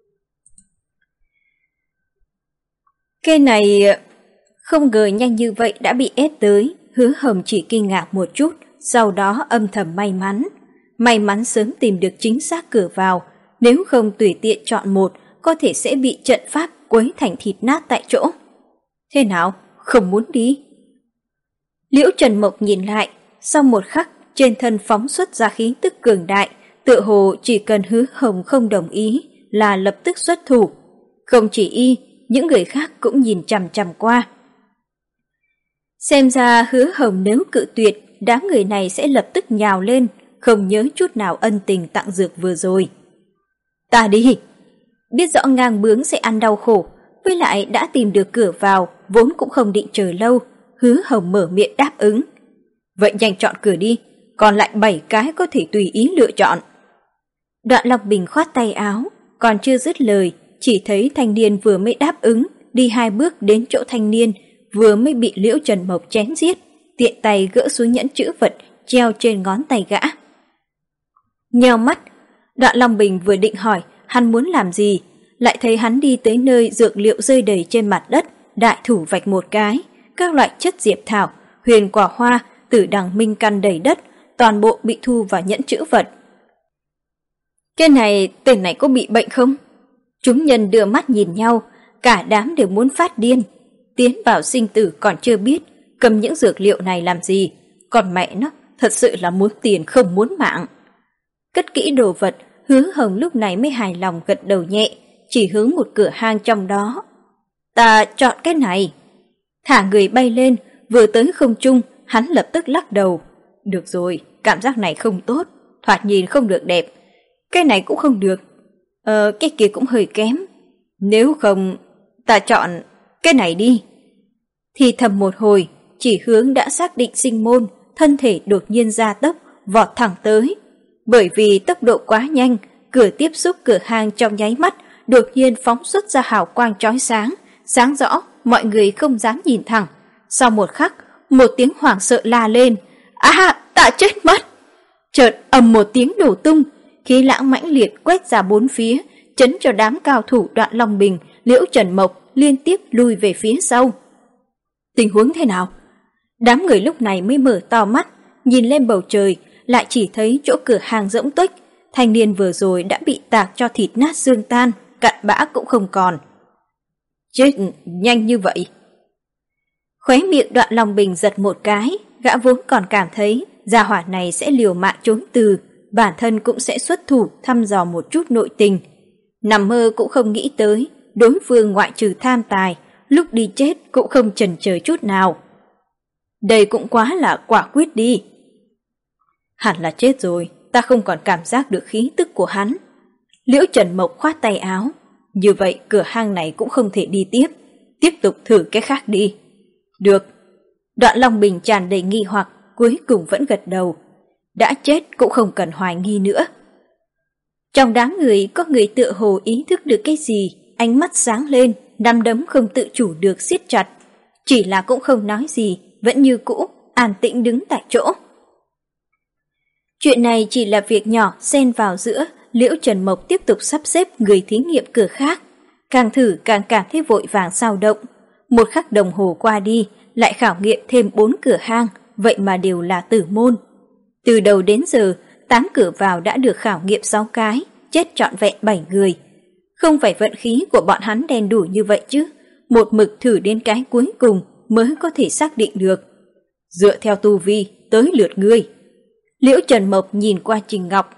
Cái này không ngờ nhanh như vậy đã bị ép tới. Hứa Hồng chỉ kinh ngạc một chút, sau đó âm thầm may mắn. May mắn sớm tìm được chính xác cửa vào, nếu không tùy tiện chọn một, có thể sẽ bị trận pháp quấy thành thịt nát tại chỗ. Thế nào, không muốn đi? Liễu Trần Mộc nhìn lại, sau một khắc trên thân phóng xuất ra khí tức cường đại, tựa hồ chỉ cần Hứa Hồng không đồng ý là lập tức xuất thủ. Không chỉ y, những người khác cũng nhìn chằm chằm qua. Xem ra Hứa Hồng nếu cự tuyệt, đám người này sẽ lập tức nhào lên, không nhớ chút nào ân tình tặng dược vừa rồi. Ta đi! Biết rõ ngang bướng sẽ ăn đau khổ, với lại đã tìm được cửa vào, vốn cũng không định chờ lâu. Hứa Hồng mở miệng đáp ứng. Vậy nhanh chọn cửa đi, còn lại bảy cái có thể tùy ý lựa chọn. Đoạn Long Bình khoát tay áo, còn chưa dứt lời, chỉ thấy thanh niên vừa mới đáp ứng, đi hai bước đến chỗ thanh niên, vừa mới bị Liễu Trần Mộc chém giết, tiện tay gỡ xuống nhẫn chữ vật treo trên ngón tay gã. Nheo mắt, Đoạn Long Bình vừa định hỏi hắn muốn làm gì, lại thấy hắn đi tới nơi dược liệu rơi đầy trên mặt đất, đại thủ vạch một cái, các loại chất diệp thảo, huyền quả hoa, tử đằng minh căn đầy đất, toàn bộ bị thu vào nhẫn trữ vật. Cái này, tên này có bị bệnh không? Chúng nhân đưa mắt nhìn nhau, cả đám đều muốn phát điên. Tiến vào sinh tử còn chưa biết, cầm những dược liệu này làm gì, còn mẹ nó, thật sự là muốn tiền không muốn mạng. Cất kỹ đồ vật, Hứa Hồng lúc này mới hài lòng gật đầu nhẹ, chỉ hướng một cửa hang trong đó. Ta chọn cái này. Thả người bay lên, vừa tới không trung, hắn lập tức lắc đầu. Được rồi, cảm giác này không tốt, thoạt nhìn không được đẹp. Cái này cũng không được, ờ, cái kia cũng hơi kém. Nếu không, ta chọn cái này đi. Thì thầm một hồi, chỉ hướng đã xác định sinh môn, thân thể đột nhiên gia tốc, vọt thẳng tới. Bởi vì tốc độ quá nhanh, cửa tiếp xúc cửa hang trong nháy mắt, đột nhiên phóng xuất ra hào quang chói sáng, sáng rõ, mọi người không dám nhìn thẳng. Sau một khắc, một tiếng hoảng sợ la lên, à, ta chết mất! Chợt ầm một tiếng đổ tung, khí lãng mãnh liệt quét ra bốn phía, chấn cho đám cao thủ Đoạn Long Bình, Liễu Trần Mộc liên tiếp lui về phía sau. Tình huống thế nào? Đám người lúc này mới mở to mắt, nhìn lên bầu trời, lại chỉ thấy chỗ cửa hàng rỗng tuếch, thanh niên vừa rồi đã bị tạc cho thịt nát xương tan, cặn bã cũng không còn. Chết nhanh như vậy. Khóe miệng Đoạn Long Bình giật một cái, gã vốn còn cảm thấy gia hỏa này sẽ liều mạng trốn từ, bản thân cũng sẽ xuất thủ thăm dò một chút nội tình. Nằm mơ cũng không nghĩ tới, đối phương ngoại trừ tham tài, lúc đi chết cũng không chần chờ chút nào. Đây cũng quá là quả quyết đi. Hẳn là chết rồi, ta không còn cảm giác được khí tức của hắn. Liễu Trần Mộc khoát tay áo. Như vậy cửa hang này cũng không thể đi tiếp, tiếp tục thử cái khác đi. Được. Đoạn Long Bình tràn đầy nghi hoặc, cuối cùng vẫn gật đầu. Đã chết cũng không cần hoài nghi nữa. Trong đám người có người tựa hồ ý thức được cái gì, ánh mắt sáng lên, nắm đấm không tự chủ được siết chặt. Chỉ là cũng không nói gì, vẫn như cũ, an tĩnh đứng tại chỗ. Chuyện này chỉ là việc nhỏ xen vào giữa, Liễu Trần Mộc tiếp tục sắp xếp người thí nghiệm cửa khác. Càng thử càng cảm thấy vội vàng sao động. Một khắc đồng hồ qua đi, lại khảo nghiệm thêm bốn cửa hang, vậy mà đều là tử môn. Từ đầu đến giờ, tám cửa vào đã được khảo nghiệm sáu cái, chết trọn vẹn bảy người. Không phải vận khí của bọn hắn đen đủ như vậy chứ, một mực thử đến cái cuối cùng mới có thể xác định được. Dựa theo tu vi, tới lượt ngươi. Liễu Trần Mộc nhìn qua Trình Ngọc.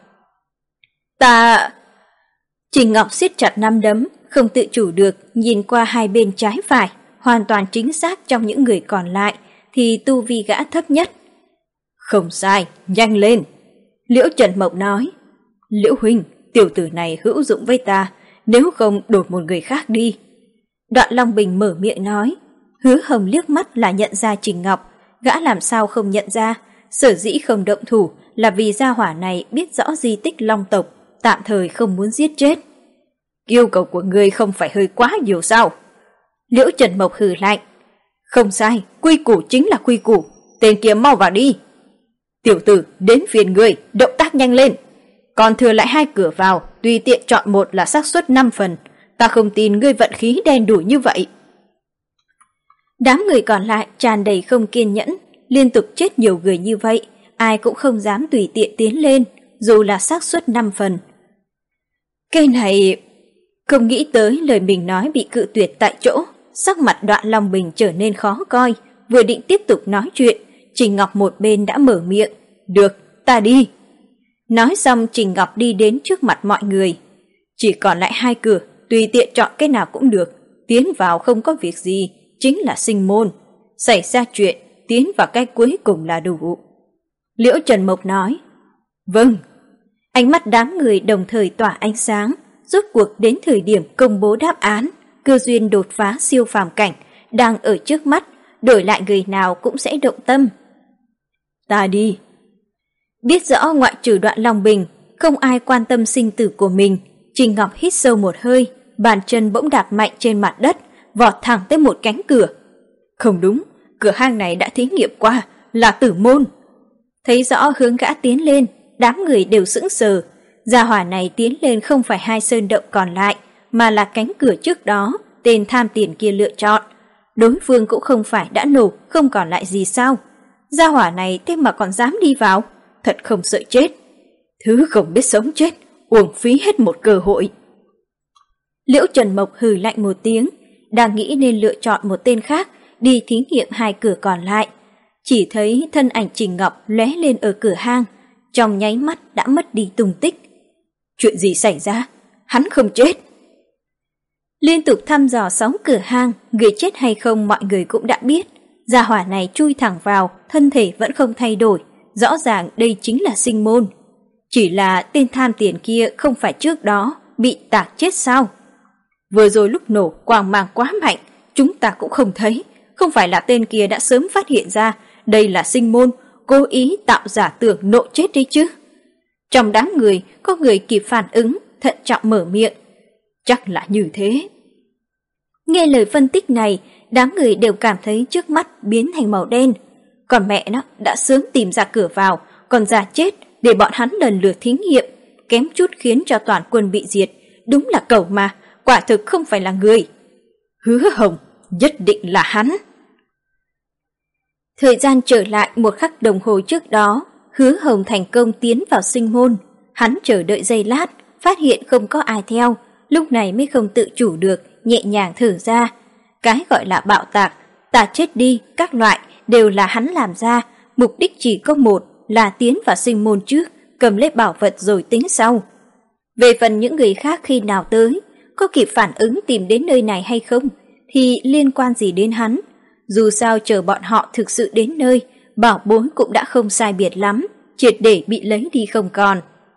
Ta... Trình Ngọc siết chặt nắm đấm, không tự chủ được, nhìn qua hai bên trái phải, hoàn toàn chính xác trong những người còn lại, thì tu vi gã thấp nhất. Không sai, nhanh lên. Liễu Trần Mộc nói. Liễu huynh, tiểu tử này hữu dụng với ta, nếu không đổi một người khác đi. Đoạn Long Bình mở miệng nói. Hứa Hồng liếc mắt là nhận ra Trình Ngọc, gã làm sao không nhận ra, sở dĩ không động thủ là vì gia hỏa này biết rõ di tích Long tộc, tạm thời không muốn giết chết. Yêu cầu của ngươi không phải hơi quá nhiều sao? Liễu Trần Mộc hừ lạnh. Không sai, quy củ chính là quy củ, tên kia mau vào đi. Tiểu tử, đến phiền ngươi, động tác nhanh lên. Còn thừa lại hai cửa vào, tùy tiện chọn một là xác suất năm phần, ta không tin ngươi vận khí đen đủ như vậy. Đám người còn lại tràn đầy không kiên nhẫn, liên tục chết nhiều người như vậy, ai cũng không dám tùy tiện tiến lên, dù là xác suất năm phần. Cái này... Không nghĩ tới lời mình nói bị cự tuyệt tại chỗ, sắc mặt Đoạn Long Bình trở nên khó coi, vừa định tiếp tục nói chuyện, Trình Ngọc một bên đã mở miệng. Được, ta đi. Nói xong Trình Ngọc đi đến trước mặt mọi người. Chỉ còn lại hai cửa, tùy tiện chọn cái nào cũng được, tiến vào không có việc gì, chính là sinh môn. Xảy ra chuyện, tiến vào cái cuối cùng là đủ. Liễu Trần Mộc nói. Vâng. Ánh mắt đám người đồng thời tỏa ánh sáng, rốt cuộc đến thời điểm công bố đáp án, cơ duyên đột phá siêu phàm cảnh đang ở trước mắt, đổi lại người nào cũng sẽ động tâm. Ta đi. Biết rõ ngoại trừ Đoạn Long Bình, không ai quan tâm sinh tử của mình, Trình Ngọc hít sâu một hơi, bàn chân bỗng đạp mạnh trên mặt đất, vọt thẳng tới một cánh cửa. Không đúng, cửa hang này đã thí nghiệm qua, là tử môn. Thấy rõ hướng gã tiến lên, đám người đều sững sờ. gia hỏa này tiến lên không phải hai sơn động còn lại, mà là cánh cửa trước đó tên tham tiền kia lựa chọn. Đối phương cũng không phải đã nổ, không còn lại gì sao? Gia hỏa này thế mà còn dám đi vào, thật không sợ chết. Thứ không biết sống chết, uổng phí hết một cơ hội. Liễu Trần Mộc hừ lạnh một tiếng, đang nghĩ nên lựa chọn một tên khác đi thí nghiệm hai cửa còn lại. Chỉ thấy thân ảnh Trình Ngọc lóe lên ở cửa hang, trong nháy mắt đã mất đi tung tích. Chuyện gì xảy ra? Hắn không chết. Liên tục thăm dò sáu cửa hang, người chết hay không mọi người cũng đã biết. Gia hỏa này chui thẳng vào, thân thể vẫn không thay đổi, rõ ràng đây chính là sinh môn. Chỉ là tên tham tiền kia không phải trước đó bị tạc chết sao? Vừa rồi lúc nổ quang mang quá mạnh, chúng ta cũng không thấy. Không phải là tên kia đã sớm phát hiện ra đây là sinh môn, cố ý tạo giả tưởng nộ chết đi chứ. Trong đám người có người kịp phản ứng, thận trọng mở miệng. Chắc là như thế. Nghe lời phân tích này, đám người đều cảm thấy trước mắt biến thành màu đen. Còn mẹ nó đã sớm tìm ra cửa vào, còn giả chết để bọn hắn lần lượt thí nghiệm, kém chút khiến cho toàn quân bị diệt. Đúng là cẩu mà, quả thực không phải là người. Hứa Hồng, nhất định là hắn. Thời gian trở lại một khắc đồng hồ trước đó, Hứa Hồng thành công tiến vào sinh môn. Hắn chờ đợi giây lát, phát hiện không có ai theo, lúc này mới không tự chủ được, nhẹ nhàng thở ra. Cái gọi là bạo tạc, ta chết đi, các loại đều là hắn làm ra, mục đích chỉ có một là tiến vào sinh môn trước, cầm lấy bảo vật rồi tính sau. Về phần những người khác khi nào tới, có kịp phản ứng tìm đến nơi này hay không, thì liên quan gì đến hắn. Dù sao chờ bọn họ thực sự đến nơi, bảo bối cũng đã không sai biệt lắm, triệt để bị lấy đi không còn.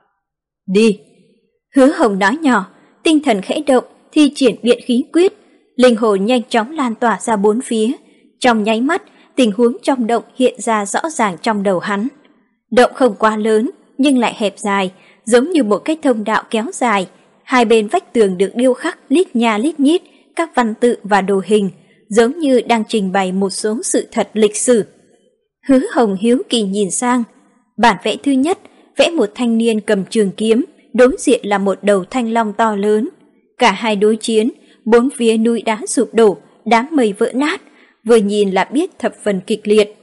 Đi! Hứa Hồng nói nhỏ, tinh thần khẽ động, thi triển biện khí quyết, linh hồn nhanh chóng lan tỏa ra bốn phía. Trong nháy mắt, tình huống trong động hiện ra rõ ràng trong đầu hắn. Động không quá lớn, nhưng lại hẹp dài, giống như một cái thông đạo kéo dài. Hai bên vách tường được điêu khắc lít nha lít nhít, các văn tự và đồ hình, giống như đang trình bày một số sự thật lịch sử. Hứa Hồng hiếu kỳ nhìn sang. Bản vẽ thứ nhất, vẽ một thanh niên cầm trường kiếm, đối diện là một đầu thanh long to lớn. Cả hai đối chiến, bốn phía núi đá sụp đổ, đám mây vỡ nát, vừa nhìn là biết thập phần kịch liệt.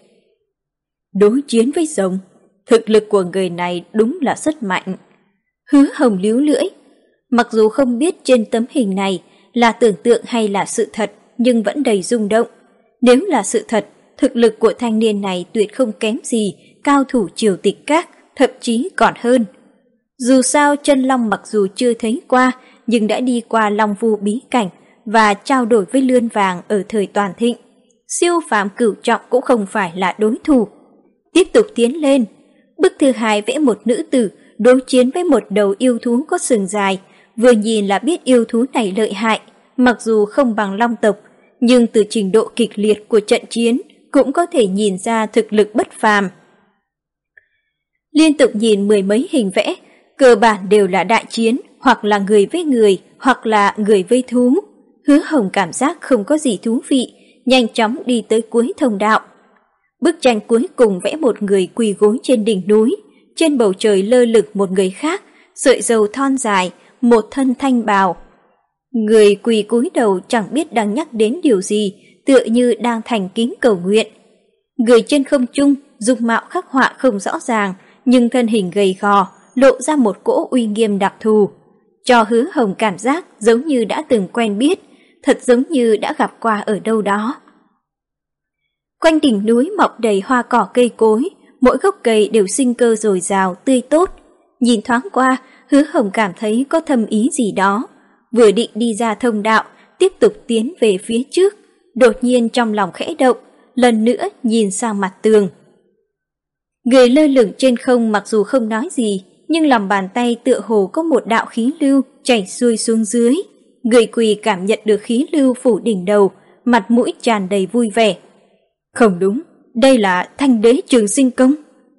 Đối chiến với rồng, thực lực của người này đúng là rất mạnh. Hứa Hồng líu lưỡi, mặc dù không biết trên tấm hình này là tưởng tượng hay là sự thật, nhưng vẫn đầy rung động. Nếu là sự thật, thực lực của thanh niên này tuyệt không kém gì cao thủ Triều Tịch Các, thậm chí còn hơn. Dù sao chân long mặc dù chưa thấy qua, nhưng đã đi qua Long Vu bí cảnh và trao đổi với lươn vàng ở thời toàn thịnh. Siêu phàm cửu trọng cũng không phải là đối thủ. Tiếp tục tiến lên. Bức thứ hai vẽ một nữ tử đối chiến với một đầu yêu thú có sừng dài. Vừa nhìn là biết yêu thú này lợi hại, mặc dù không bằng long tộc, nhưng từ trình độ kịch liệt của trận chiến cũng có thể nhìn ra thực lực bất phàm. Liên tục nhìn mười mấy hình vẽ, cơ bản đều là đại chiến, hoặc là người với người, hoặc là người với thú. Hứa Hồng cảm giác không có gì thú vị, nhanh chóng đi tới cuối thông đạo. Bức tranh cuối cùng vẽ một người quỳ gối trên đỉnh núi, trên bầu trời lơ lửng một người khác, sợi râu thon dài, một thân thanh bào. Người quỳ cúi đầu chẳng biết đang nhắc đến điều gì, tựa như đang thành kính cầu nguyện. Người trên không trung, dung mạo khắc họa không rõ ràng, nhưng thân hình gầy gò, lộ ra một cỗ uy nghiêm đặc thù. Cho Hứa Hồng cảm giác giống như đã từng quen biết, thật giống như đã gặp qua ở đâu đó. Quanh đỉnh núi mọc đầy hoa cỏ cây cối, mỗi gốc cây đều sinh cơ dồi dào, tươi tốt. Nhìn thoáng qua, Hứa Hồng cảm thấy có thâm ý gì đó. Vừa định đi ra thông đạo, tiếp tục tiến về phía trước, đột nhiên trong lòng khẽ động, lần nữa nhìn sang mặt tường. Người lơ lửng trên không mặc dù không nói gì, nhưng lòng bàn tay tựa hồ có một đạo khí lưu chảy xuôi xuống dưới. Người quỳ cảm nhận được khí lưu phủ đỉnh đầu, mặt mũi tràn đầy vui vẻ. Không đúng, đây là Thanh Đế Trường Sinh Công.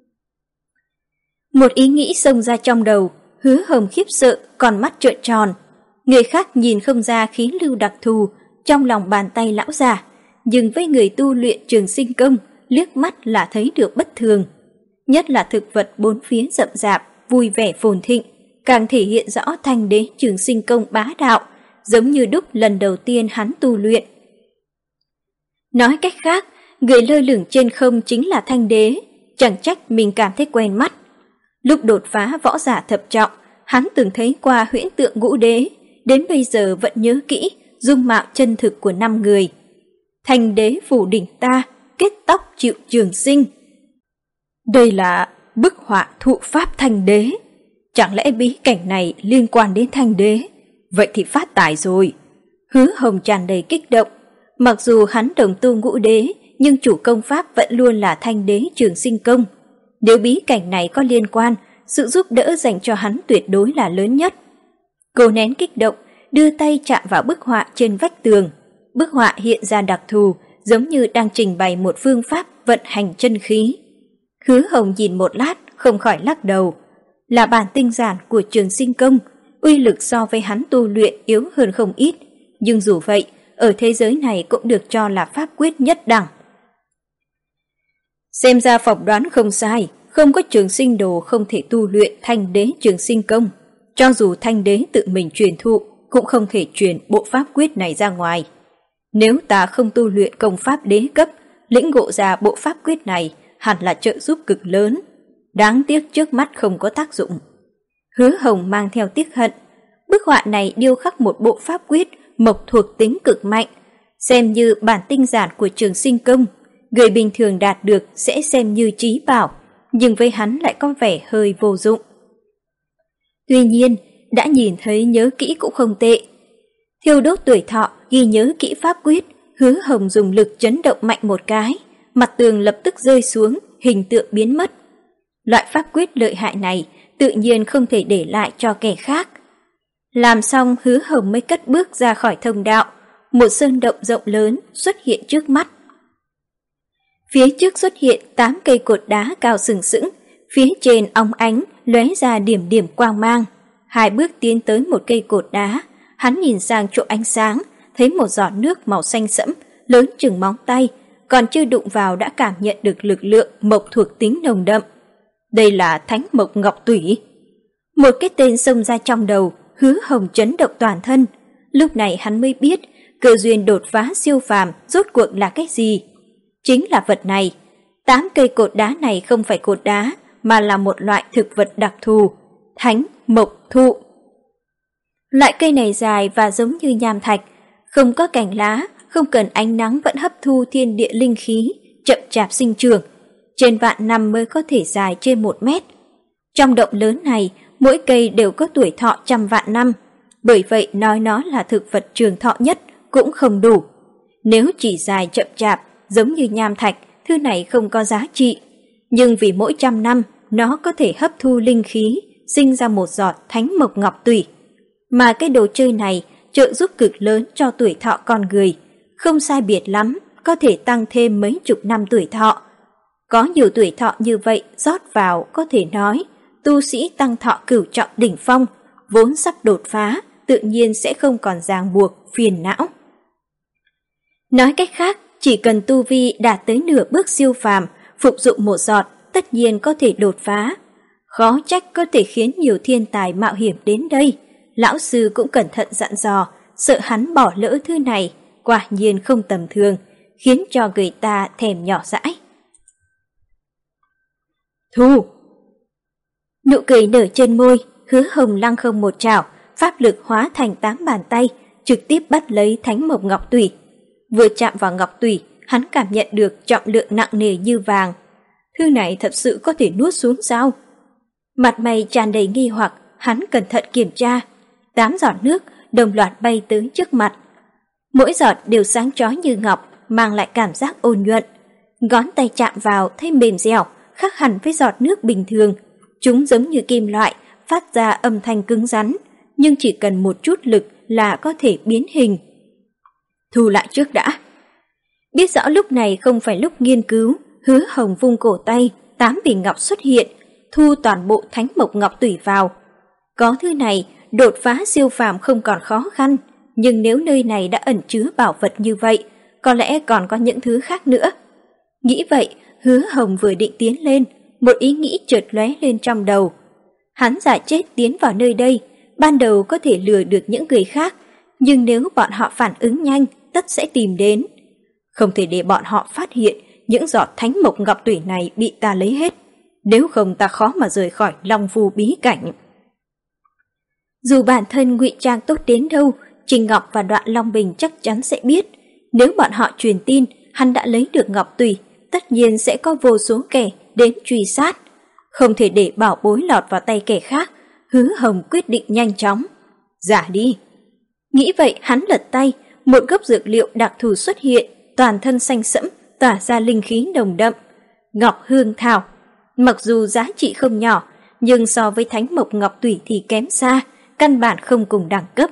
Một ý nghĩ xông ra trong đầu, Hứa Hồng khiếp sợ, còn mắt trợn tròn. Người khác nhìn không ra khí lưu đặc thù trong lòng bàn tay lão già, nhưng với người tu luyện Trường Sinh Công, liếc mắt là thấy được bất thường. Nhất là thực vật bốn phía rậm rạp, vui vẻ phồn thịnh, càng thể hiện rõ Thanh Đế Trường Sinh Công bá đạo, giống như đúc lần đầu tiên hắn tu luyện. Nói cách khác, người lơ lửng trên không chính là Thanh Đế, chẳng trách mình cảm thấy quen mắt. Lúc đột phá võ giả thập trọng, hắn từng thấy qua huyễn tượng ngũ đế, đến bây giờ vẫn nhớ kỹ dung mạo chân thực của năm người. Thanh Đế phủ đỉnh ta, kết tóc chịu trường sinh. Đây là bức họa thụ pháp Thanh Đế. Chẳng lẽ bí cảnh này liên quan đến Thanh Đế? Vậy thì phát tài rồi. Hứa Hồng tràn đầy kích động. Mặc dù hắn đồng tu ngũ đế, nhưng chủ công pháp vẫn luôn là Thanh Đế Trường Sinh Công. Nếu bí cảnh này có liên quan, sự giúp đỡ dành cho hắn tuyệt đối là lớn nhất. Cô nén kích động, đưa tay chạm vào bức họa trên vách tường. Bức họa hiện ra đặc thù, giống như đang trình bày một phương pháp vận hành chân khí. Hứa Hồng nhìn một lát, không khỏi lắc đầu. Là bản tinh giản của Trường Sinh Công, uy lực so với hắn tu luyện yếu hơn không ít. Nhưng dù vậy, ở thế giới này cũng được cho là pháp quyết nhất đẳng. Xem ra phỏng đoán không sai, không có trường sinh đồ không thể tu luyện Thanh Đế Trường Sinh Công. Cho dù Thanh Đế tự mình truyền thụ, cũng không thể truyền bộ pháp quyết này ra ngoài. Nếu ta không tu luyện công pháp đế cấp, lĩnh ngộ ra bộ pháp quyết này hẳn là trợ giúp cực lớn. Đáng tiếc trước mắt không có tác dụng. Hứa Hồng mang theo tiếc hận. Bức họa này điêu khắc một bộ pháp quyết mộc thuộc tính cực mạnh, xem như bản tinh giản của Trường Sinh Công. Người bình thường đạt được sẽ xem như trí bảo, nhưng với hắn lại có vẻ hơi vô dụng. Tuy nhiên, đã nhìn thấy nhớ kỹ cũng không tệ. Thiêu đốt tuổi thọ, ghi nhớ kỹ pháp quyết, Hứa Hồng dùng lực chấn động mạnh một cái, mặt tường lập tức rơi xuống, hình tượng biến mất. Loại pháp quyết lợi hại này tự nhiên không thể để lại cho kẻ khác. Làm xong, Hứa Hồng mới cất bước ra khỏi thông đạo, một sơn động rộng lớn xuất hiện trước mắt. Phía trước xuất hiện tám cây cột đá cao sừng sững, phía trên óng ánh lóe ra điểm điểm quang mang. Hai bước tiến tới một cây cột đá, hắn nhìn sang chỗ ánh sáng, thấy một giọt nước màu xanh sẫm, lớn chừng móng tay, còn chưa đụng vào đã cảm nhận được lực lượng mộc thuộc tính nồng đậm. Đây là Thánh Mộc Ngọc Tủy. Một cái tên xông ra trong đầu, Hứa Hồng chấn động toàn thân. Lúc này hắn mới biết cơ duyên đột phá siêu phàm rốt cuộc là cái gì. Chính là vật này. Tám cây cột đá này không phải cột đá, mà là một loại thực vật đặc thù, Thánh Mộc Thụ. Loại cây này dài và giống như nham thạch, không có cành lá, không cần ánh nắng vẫn hấp thu thiên địa linh khí, chậm chạp sinh trưởng. Trên vạn năm mới có thể dài trên một mét. Trong động lớn này, mỗi cây đều có tuổi thọ trăm vạn năm, bởi vậy nói nó là thực vật trường thọ nhất cũng không đủ. Nếu chỉ dài chậm chạp, giống như nham thạch, thứ này không có giá trị. Nhưng vì mỗi trăm năm, nó có thể hấp thu linh khí, sinh ra một giọt Thánh Mộc Ngọc Tủy. Mà cái đồ chơi này trợ giúp cực lớn cho tuổi thọ con người, không sai biệt lắm, có thể tăng thêm mấy chục năm tuổi thọ. Có nhiều tuổi thọ như vậy rót vào có thể nói, tu sĩ tăng thọ cửu trọng đỉnh phong, vốn sắp đột phá, tự nhiên sẽ không còn ràng buộc, phiền não. Nói cách khác, chỉ cần tu vi đạt tới nửa bước siêu phàm, phục dụng một giọt, tất nhiên có thể đột phá. Khó trách có thể khiến nhiều thiên tài mạo hiểm đến đây. Lão sư cũng cẩn thận dặn dò, sợ hắn bỏ lỡ thứ này, quả nhiên không tầm thường, khiến cho người ta thèm nhỏ dãi. Thu! Nụ cười nở trên môi, Hứa Hồng lăng không một chảo, pháp lực hóa thành tám bàn tay, trực tiếp bắt lấy Thánh Mộc Ngọc Tủy. Vừa chạm vào Ngọc Tủy, hắn cảm nhận được trọng lượng nặng nề như vàng. Thứ này thật sự có thể nuốt xuống sao? Mặt mày tràn đầy nghi hoặc, hắn cẩn thận kiểm tra. Tám giọt nước đồng loạt bay tới trước mặt. Mỗi giọt đều sáng chói như ngọc, mang lại cảm giác ôn nhuận. Ngón tay chạm vào thấy mềm dẻo, khác hẳn với giọt nước bình thường. Chúng giống như kim loại, phát ra âm thanh cứng rắn, nhưng chỉ cần một chút lực là có thể biến hình. Thu lại trước đã. Biết rõ lúc này không phải lúc nghiên cứu, Hứa Hồng vung cổ tay, tám bình ngọc xuất hiện, thu toàn bộ Thánh Mộc Ngọc Tủy vào. Có thứ này, đột phá siêu phàm không còn khó khăn, nhưng nếu nơi này đã ẩn chứa bảo vật như vậy, có lẽ còn có những thứ khác nữa. Nghĩ vậy, Hứa Hồng vừa định tiến lên, một ý nghĩ chợt lóe lên trong đầu. Hắn giả chết tiến vào nơi đây, ban đầu có thể lừa được những người khác, nhưng nếu bọn họ phản ứng nhanh, tất sẽ tìm đến. Không thể để bọn họ phát hiện những giọt thánh mộc ngọc tủy này bị ta lấy hết, nếu không ta khó mà rời khỏi Long Vu bí cảnh. Dù bản thân ngụy trang tốt đến đâu, Trình Ngọc và Đoạn Long Bình chắc chắn sẽ biết, nếu bọn họ truyền tin hắn đã lấy được ngọc tùy, tất nhiên sẽ có vô số kẻ đến truy sát. Không thể để bảo bối lọt vào tay kẻ khác, Hứa Hồng quyết định nhanh chóng. Giả đi. Nghĩ vậy hắn lật tay, một gốc dược liệu đặc thù xuất hiện, toàn thân xanh sẫm, tỏa ra linh khí nồng đậm. Ngọc hương thảo. Mặc dù giá trị không nhỏ, nhưng so với thánh mộc ngọc tủy thì kém xa, căn bản không cùng đẳng cấp.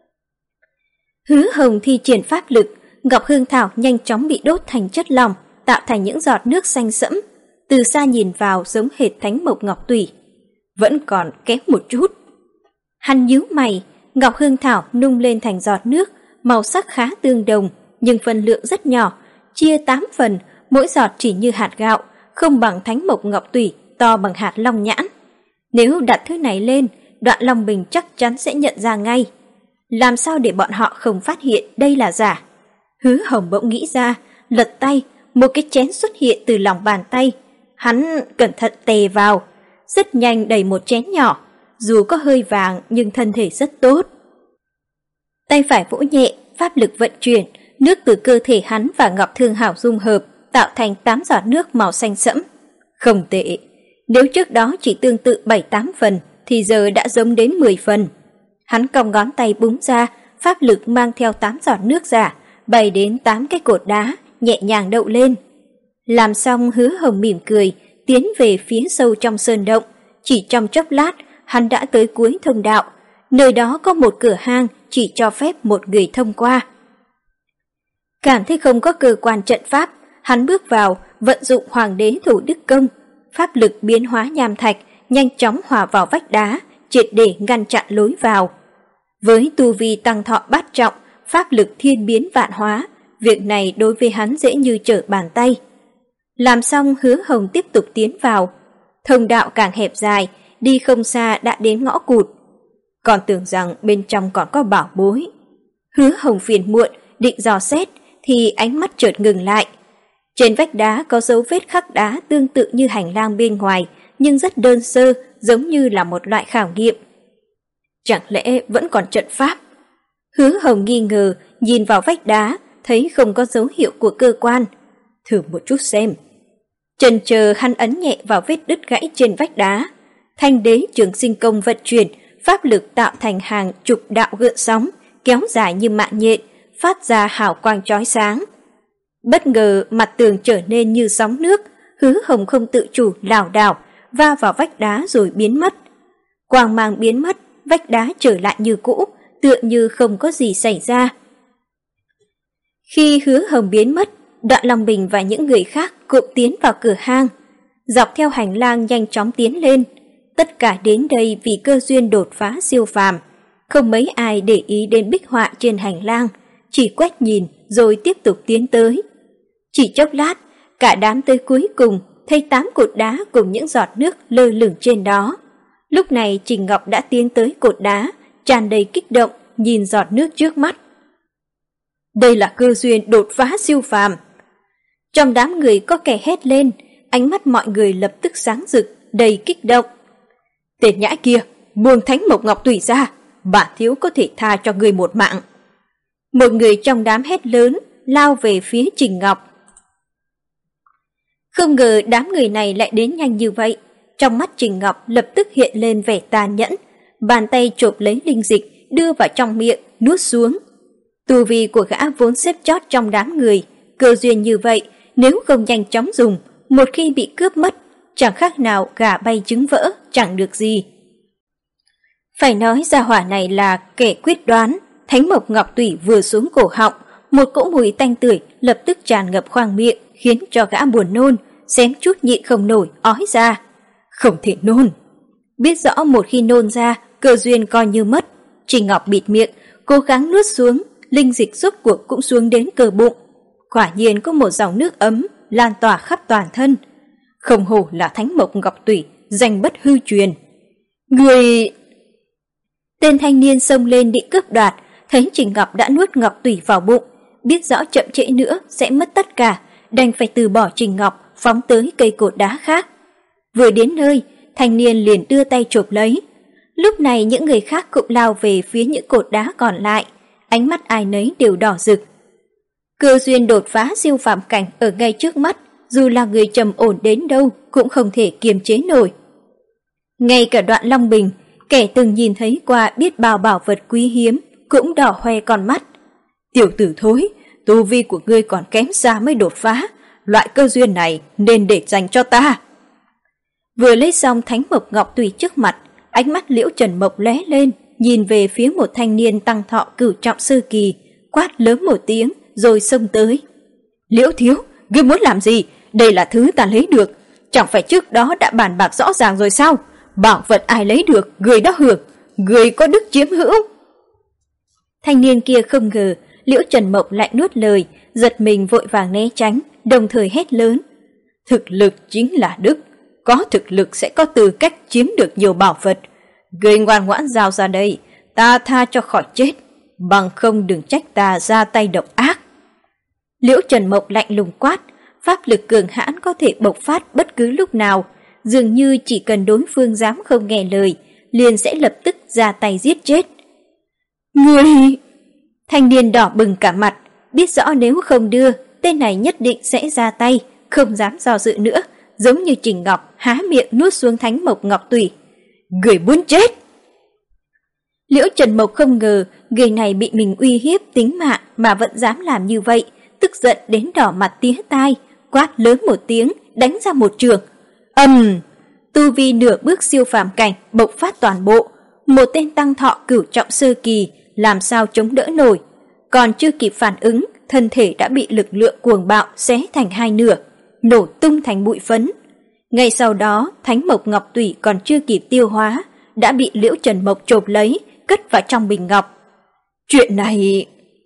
Hứa Hồng thi triển pháp lực, ngọc hương thảo nhanh chóng bị đốt thành chất lỏng, tạo thành những giọt nước xanh sẫm. Từ xa nhìn vào giống hệt thánh mộc ngọc tủy. Vẫn còn kém một chút. Hắn nhíu mày, ngọc hương thảo nung lên thành giọt nước, màu sắc khá tương đồng, nhưng phần lượng rất nhỏ, chia tám phần, mỗi giọt chỉ như hạt gạo, không bằng thánh mộc ngọc tủy to bằng hạt long nhãn. Nếu đặt thứ này lên, Đoạn Long Bình chắc chắn sẽ nhận ra ngay. Làm sao để bọn họ không phát hiện đây là giả? Hứa Hồng bỗng nghĩ ra, lật tay, một cái chén xuất hiện từ lòng bàn tay. Hắn cẩn thận tè vào, rất nhanh đầy một chén nhỏ, dù có hơi vàng nhưng thân thể rất tốt. Tay phải vỗ nhẹ, pháp lực vận chuyển, nước từ cơ thể hắn và ngọc thương hảo dung hợp, tạo thành tám giọt nước màu xanh sẫm. Không tệ, nếu trước đó chỉ tương tự bảy tám phần, thì giờ đã giống đến mười phần. Hắn cong ngón tay búng ra, pháp lực mang theo tám giọt nước giả, bay đến tám cái cột đá, nhẹ nhàng đậu lên. Làm xong, Hứa Hồng mỉm cười, tiến về phía sâu trong sơn động. Chỉ trong chốc lát, hắn đã tới cuối thông đạo. Nơi đó có một cửa hang chỉ cho phép một người thông qua. Cảm thấy không có cơ quan trận pháp, hắn bước vào, vận dụng Hoàng đế thủ đức công. Pháp lực biến hóa nham thạch, nhanh chóng hòa vào vách đá, triệt để ngăn chặn lối vào. Với tu vi tăng thọ bát trọng, pháp lực thiên biến vạn hóa, việc này đối với hắn dễ như trở bàn tay. Làm xong, Hứa Hồng tiếp tục tiến vào. Thông đạo càng hẹp dài, đi không xa đã đến ngõ cụt. Còn tưởng rằng bên trong còn có bảo bối. Hứa Hồng phiền muộn, định dò xét, thì ánh mắt chợt ngừng lại. Trên vách đá có dấu vết khắc đá tương tự như hành lang bên ngoài, nhưng rất đơn sơ, giống như là một loại khảo nghiệm. Chẳng lẽ vẫn còn trận pháp? Hứa Hồng nghi ngờ, nhìn vào vách đá, thấy không có dấu hiệu của cơ quan. Thử một chút xem. Chần chờ hắn ấn nhẹ vào vết đứt gãy trên vách đá. Thanh đế trường sinh công vận chuyển, pháp lực tạo thành hàng chục đạo gợn sóng, kéo dài như mạng nhện, phát ra hào quang chói sáng. Bất ngờ mặt tường trở nên như sóng nước, Hứa Hồng không tự chủ lảo đảo, va vào vách đá rồi biến mất. Quang mang biến mất, vách đá trở lại như cũ, tựa như không có gì xảy ra. Khi Hứa Hồng biến mất, Đoạn Long Bình và những người khác cụm tiến vào cửa hang. Dọc theo hành lang nhanh chóng tiến lên. Tất cả đến đây vì cơ duyên đột phá siêu phàm. Không mấy ai để ý đến bích họa trên hành lang, chỉ quét nhìn rồi tiếp tục tiến tới. Chỉ chốc lát, cả đám tới cuối cùng, thấy tám cột đá cùng những giọt nước lơ lửng trên đó. Lúc này Trình Ngọc đã tiến tới cột đá, tràn đầy kích động, nhìn giọt nước trước mắt. Đây là cơ duyên đột phá siêu phàm. Trong đám người có kẻ hét lên, ánh mắt mọi người lập tức sáng rực, đầy kích động. Tên nhãi kia, buông thánh mộc ngọc tùy ra, bản thiếu có thể tha cho người một mạng. Một người trong đám hét lớn, lao về phía Trình Ngọc. Không ngờ đám người này lại đến nhanh như vậy. Trong mắt Trình Ngọc lập tức hiện lên vẻ tàn nhẫn, bàn tay chộp lấy linh dịch, đưa vào trong miệng, nuốt xuống. Tu vi của gã vốn xếp chót trong đám người, cơ duyên như vậy, nếu không nhanh chóng dùng, một khi bị cướp mất, chẳng khác nào gà bay trứng vỡ, chẳng được gì. Phải nói gia hỏa này là kẻ quyết đoán, thánh mộc ngọc tủy vừa xuống cổ họng, một cỗ mùi tanh tưởi lập tức tràn ngập khoang miệng, khiến cho gã buồn nôn, xém chút nhịn không nổi, ói ra. Không thể nôn. Biết rõ một khi nôn ra, cơ duyên coi như mất. Trình Ngọc bịt miệng, cố gắng nuốt xuống, linh dịch rốt cuộc cũng xuống đến cơ bụng. Quả nhiên có một dòng nước ấm lan tỏa khắp toàn thân. Không hổ là thánh mộc ngọc tủy, danh bất hư truyền. Người... Tên thanh niên xông lên định cướp đoạt, thấy Trình Ngọc đã nuốt ngọc tủy vào bụng, biết rõ chậm trễ nữa sẽ mất tất cả, đành phải từ bỏ Trình Ngọc, phóng tới cây cột đá khác. Vừa đến nơi, thanh niên liền đưa tay chộp lấy. Lúc này những người khác cũng lao về phía những cột đá còn lại, ánh mắt ai nấy đều đỏ rực. Cơ duyên đột phá siêu phàm cảnh ở ngay trước mắt, dù là người trầm ổn đến đâu cũng không thể kiềm chế nổi. Ngay cả Đoạn Long Bình, kẻ từng nhìn thấy qua biết bao bảo vật quý hiếm, cũng đỏ hoe con mắt. Tiểu tử thối, tu vi của ngươi còn kém xa mới đột phá, loại cơ duyên này nên để dành cho ta. Vừa lấy xong thánh mộc ngọc tùy trước mặt, ánh mắt Liễu Trần Mộc lóe lên, nhìn về phía một thanh niên tăng thọ cửu trọng sơ kỳ, quát lớn một tiếng rồi xông tới. Liễu thiếu, ngươi muốn làm gì? Đây là thứ ta lấy được, chẳng phải trước đó đã bàn bạc rõ ràng rồi sao? Bảo vật ai lấy được, người đó hưởng, người có đức chiếm hữu. Thanh niên kia không ngờ Liễu Trần Mộc lại nuốt lời, giật mình vội vàng né tránh, đồng thời hét lớn. Thực lực chính là đức, có thực lực sẽ có tư cách chiếm được nhiều bảo vật. Người ngoan ngoãn giao ra đây, ta tha cho khỏi chết, bằng không đừng trách ta ra tay độc ác. Liễu Trần Mộc lạnh lùng quát, pháp lực cường hãn có thể bộc phát bất cứ lúc nào, dường như chỉ cần đối phương dám không nghe lời, liền sẽ lập tức ra tay giết chết. Người... Thanh niên đỏ bừng cả mặt, biết rõ nếu không đưa, tên này nhất định sẽ ra tay, không dám do dự nữa, giống như Trình Ngọc há miệng nuốt xuống thánh mộc ngọc tủy. Người muốn chết! Liễu Trần Mộc không ngờ người này bị mình uy hiếp tính mạng mà vẫn dám làm như vậy, tức giận đến đỏ mặt tía tai, quát lớn một tiếng, đánh ra một trường. Ầm! Tu vi nửa bước siêu phàm cảnh bộc phát toàn bộ, một tên tăng thọ cửu trọng sơ kỳ làm sao chống đỡ nổi, còn chưa kịp phản ứng, thân thể đã bị lực lượng cuồng bạo xé thành hai nửa, nổ tung thành bụi phấn. Ngay sau đó, thánh mộc ngọc tủy còn chưa kịp tiêu hóa, đã bị Liễu Trần Mộc chộp lấy, cất vào trong bình ngọc. Chuyện này...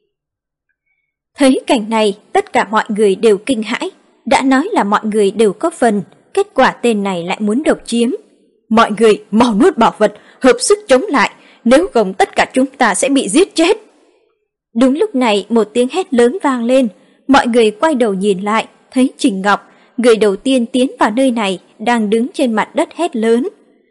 Thấy cảnh này, tất cả mọi người đều kinh hãi, đã nói là mọi người đều có phần, kết quả tên này lại muốn độc chiếm. Mọi người mau nuốt bảo vật, hợp sức chống lại, nếu không tất cả chúng ta sẽ bị giết chết. Đúng lúc này một tiếng hét lớn vang lên, mọi người quay đầu nhìn lại, thấy Trình Ngọc, người đầu tiên tiến vào nơi này, đang đứng trên mặt đất hét lớn.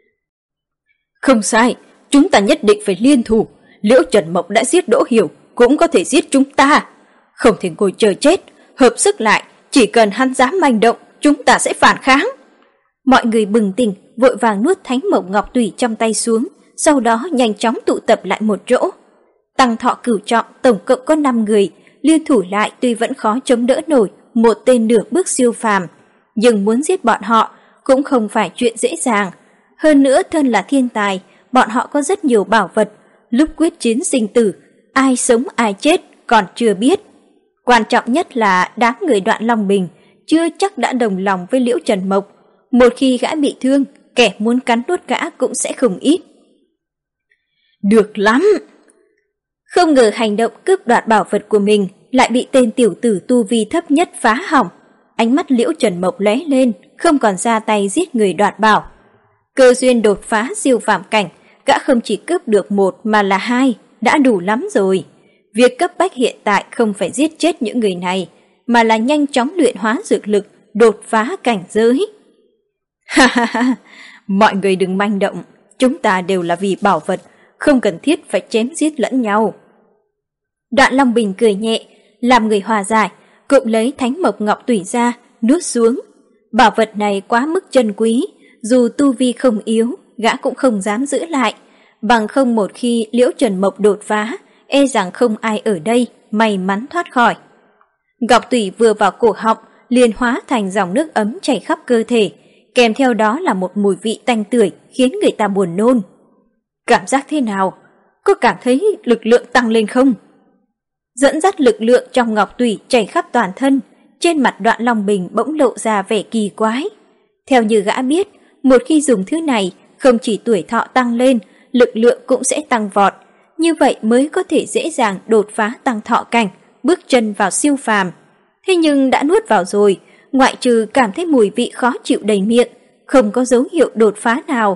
Không sai, chúng ta nhất định phải liên thủ, Liễu Trần Mộc đã giết Đỗ Hiểu, cũng có thể giết chúng ta. Không thể ngồi chờ chết, hợp sức lại, chỉ cần hắn dám manh động, chúng ta sẽ phản kháng. Mọi người bừng tỉnh, vội vàng nuốt thánh mộc ngọc tủy trong tay xuống, sau đó nhanh chóng tụ tập lại một chỗ. Tăng thọ cửu trọng tổng cộng có năm người, liên thủ lại tuy vẫn khó chống đỡ nổi một tên nửa bước siêu phàm, nhưng muốn giết bọn họ cũng không phải chuyện dễ dàng. Hơn nữa thân là thiên tài, bọn họ có rất nhiều bảo vật, lúc quyết chiến sinh tử, ai sống ai chết còn chưa biết. Quan trọng nhất là đám người Đoạn Long Bình chưa chắc đã đồng lòng với Liễu Trần Mộc, một khi gã bị thương, kẻ muốn cắn nuốt gã cũng sẽ không ít. Được lắm! Không ngờ hành động cướp đoạt bảo vật của mình lại bị tên tiểu tử tu vi thấp nhất phá hỏng. Ánh mắt Liễu Trần Mộc lóe lên, không còn ra tay giết người đoạt bảo. Cơ duyên đột phá siêu phàm cảnh, gã không chỉ cướp được một mà là hai, đã đủ lắm rồi. Việc cấp bách hiện tại không phải giết chết những người này, mà là nhanh chóng luyện hóa dược lực, đột phá cảnh giới. Ha ha ha, mọi người đừng manh động, chúng ta đều là vì bảo vật, không cần thiết phải chém giết lẫn nhau. Đoạn Long Bình cười nhẹ, làm người hòa giải, cụm lấy thánh mộc ngọc tủy ra, nuốt xuống. Bảo vật này quá mức chân quý, dù tu vi không yếu, gã cũng không dám giữ lại, bằng không một khi Liễu Trần Mộc đột phá, e rằng không ai ở đây may mắn thoát khỏi. Ngọc tủy vừa vào cổ họng, liền hóa thành dòng nước ấm chảy khắp cơ thể, kèm theo đó là một mùi vị tanh tưởi khiến người ta buồn nôn. Cảm giác thế nào? Có cảm thấy lực lượng tăng lên không? Dẫn dắt lực lượng trong ngọc tủy chảy khắp toàn thân, trên mặt Đoạn Long Bình bỗng lộ ra vẻ kỳ quái. Theo như gã biết, một khi dùng thứ này, không chỉ tuổi thọ tăng lên, lực lượng cũng sẽ tăng vọt, như vậy mới có thể dễ dàng đột phá tăng thọ cảnh, bước chân vào siêu phàm. Thế nhưng đã nuốt vào rồi, ngoại trừ cảm thấy mùi vị khó chịu đầy miệng, không có dấu hiệu đột phá nào,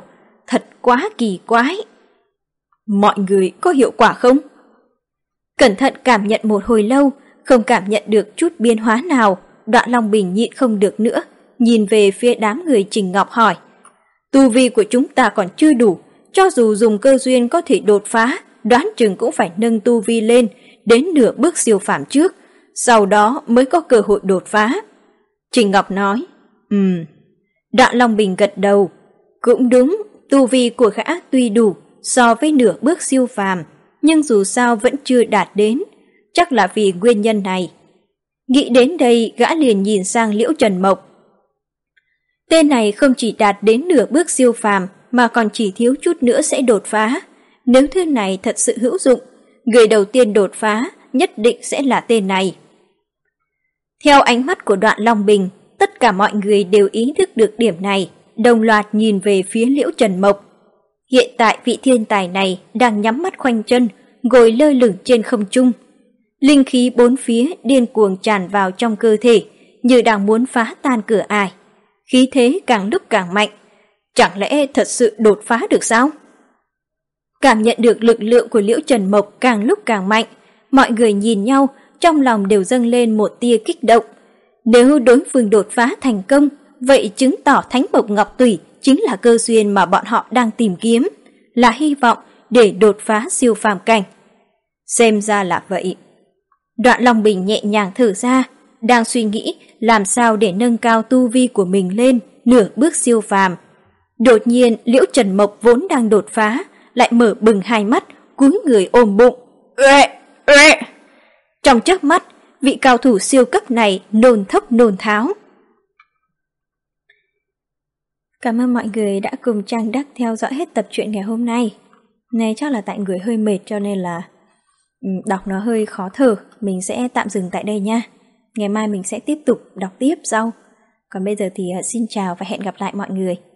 thật quá kỳ quái. Mọi người có hiệu quả không? Cẩn thận cảm nhận một hồi lâu, không cảm nhận được chút biến hóa nào, Đoạn Long Bình nhịn không được nữa, nhìn về phía đám người Trình Ngọc hỏi. Tu vi của chúng ta còn chưa đủ, cho dù dùng cơ duyên có thể đột phá, đoán chừng cũng phải nâng tu vi lên đến nửa bước siêu phàm trước, sau đó mới có cơ hội đột phá. Trình Ngọc nói, ừm. Đoạn Long Bình gật đầu, cũng đúng, tu vi của gã tuy đủ so với nửa bước siêu phàm, nhưng dù sao vẫn chưa đạt đến, chắc là vì nguyên nhân này. Nghĩ đến đây, gã liền nhìn sang Liễu Trần Mộc. Tên này không chỉ đạt đến nửa bước siêu phàm mà còn chỉ thiếu chút nữa sẽ đột phá. Nếu thứ này thật sự hữu dụng, người đầu tiên đột phá nhất định sẽ là tên này. Theo ánh mắt của Đoạn Long Bình, tất cả mọi người đều ý thức được điểm này, đồng loạt nhìn về phía Liễu Trần Mộc. Hiện tại vị thiên tài này đang nhắm mắt khoanh chân, ngồi lơ lửng trên không trung. Linh khí bốn phía điên cuồng tràn vào trong cơ thể, như đang muốn phá tan cửa ải. Khí thế càng lúc càng mạnh. Chẳng lẽ thật sự đột phá được sao? Cảm nhận được lực lượng của Liễu Trần Mộc càng lúc càng mạnh, mọi người nhìn nhau, trong lòng đều dâng lên một tia kích động. Nếu đối phương đột phá thành công, vậy chứng tỏ Thánh Bộc Ngọc Tủy chính là cơ duyên mà bọn họ đang tìm kiếm, là hy vọng để đột phá siêu phàm cảnh. Xem ra là vậy. Đoạn Long Bình nhẹ nhàng thở ra, đang suy nghĩ làm sao để nâng cao tu vi của mình lên nửa bước siêu phàm. Đột nhiên Liễu Trần Mộc vốn đang đột phá, lại mở bừng hai mắt, cúi người ôm bụng. Ê, ê. Trong chớp mắt, vị cao thủ siêu cấp này nôn thốc nôn tháo. Cảm ơn mọi người đã cùng Trang Đắc theo dõi hết tập truyện ngày hôm nay. Này chắc là tại người hơi mệt cho nên là đọc nó hơi khó thở. Mình sẽ tạm dừng tại đây nha. Ngày mai mình sẽ tiếp tục đọc tiếp sau. Còn bây giờ thì xin chào và hẹn gặp lại mọi người.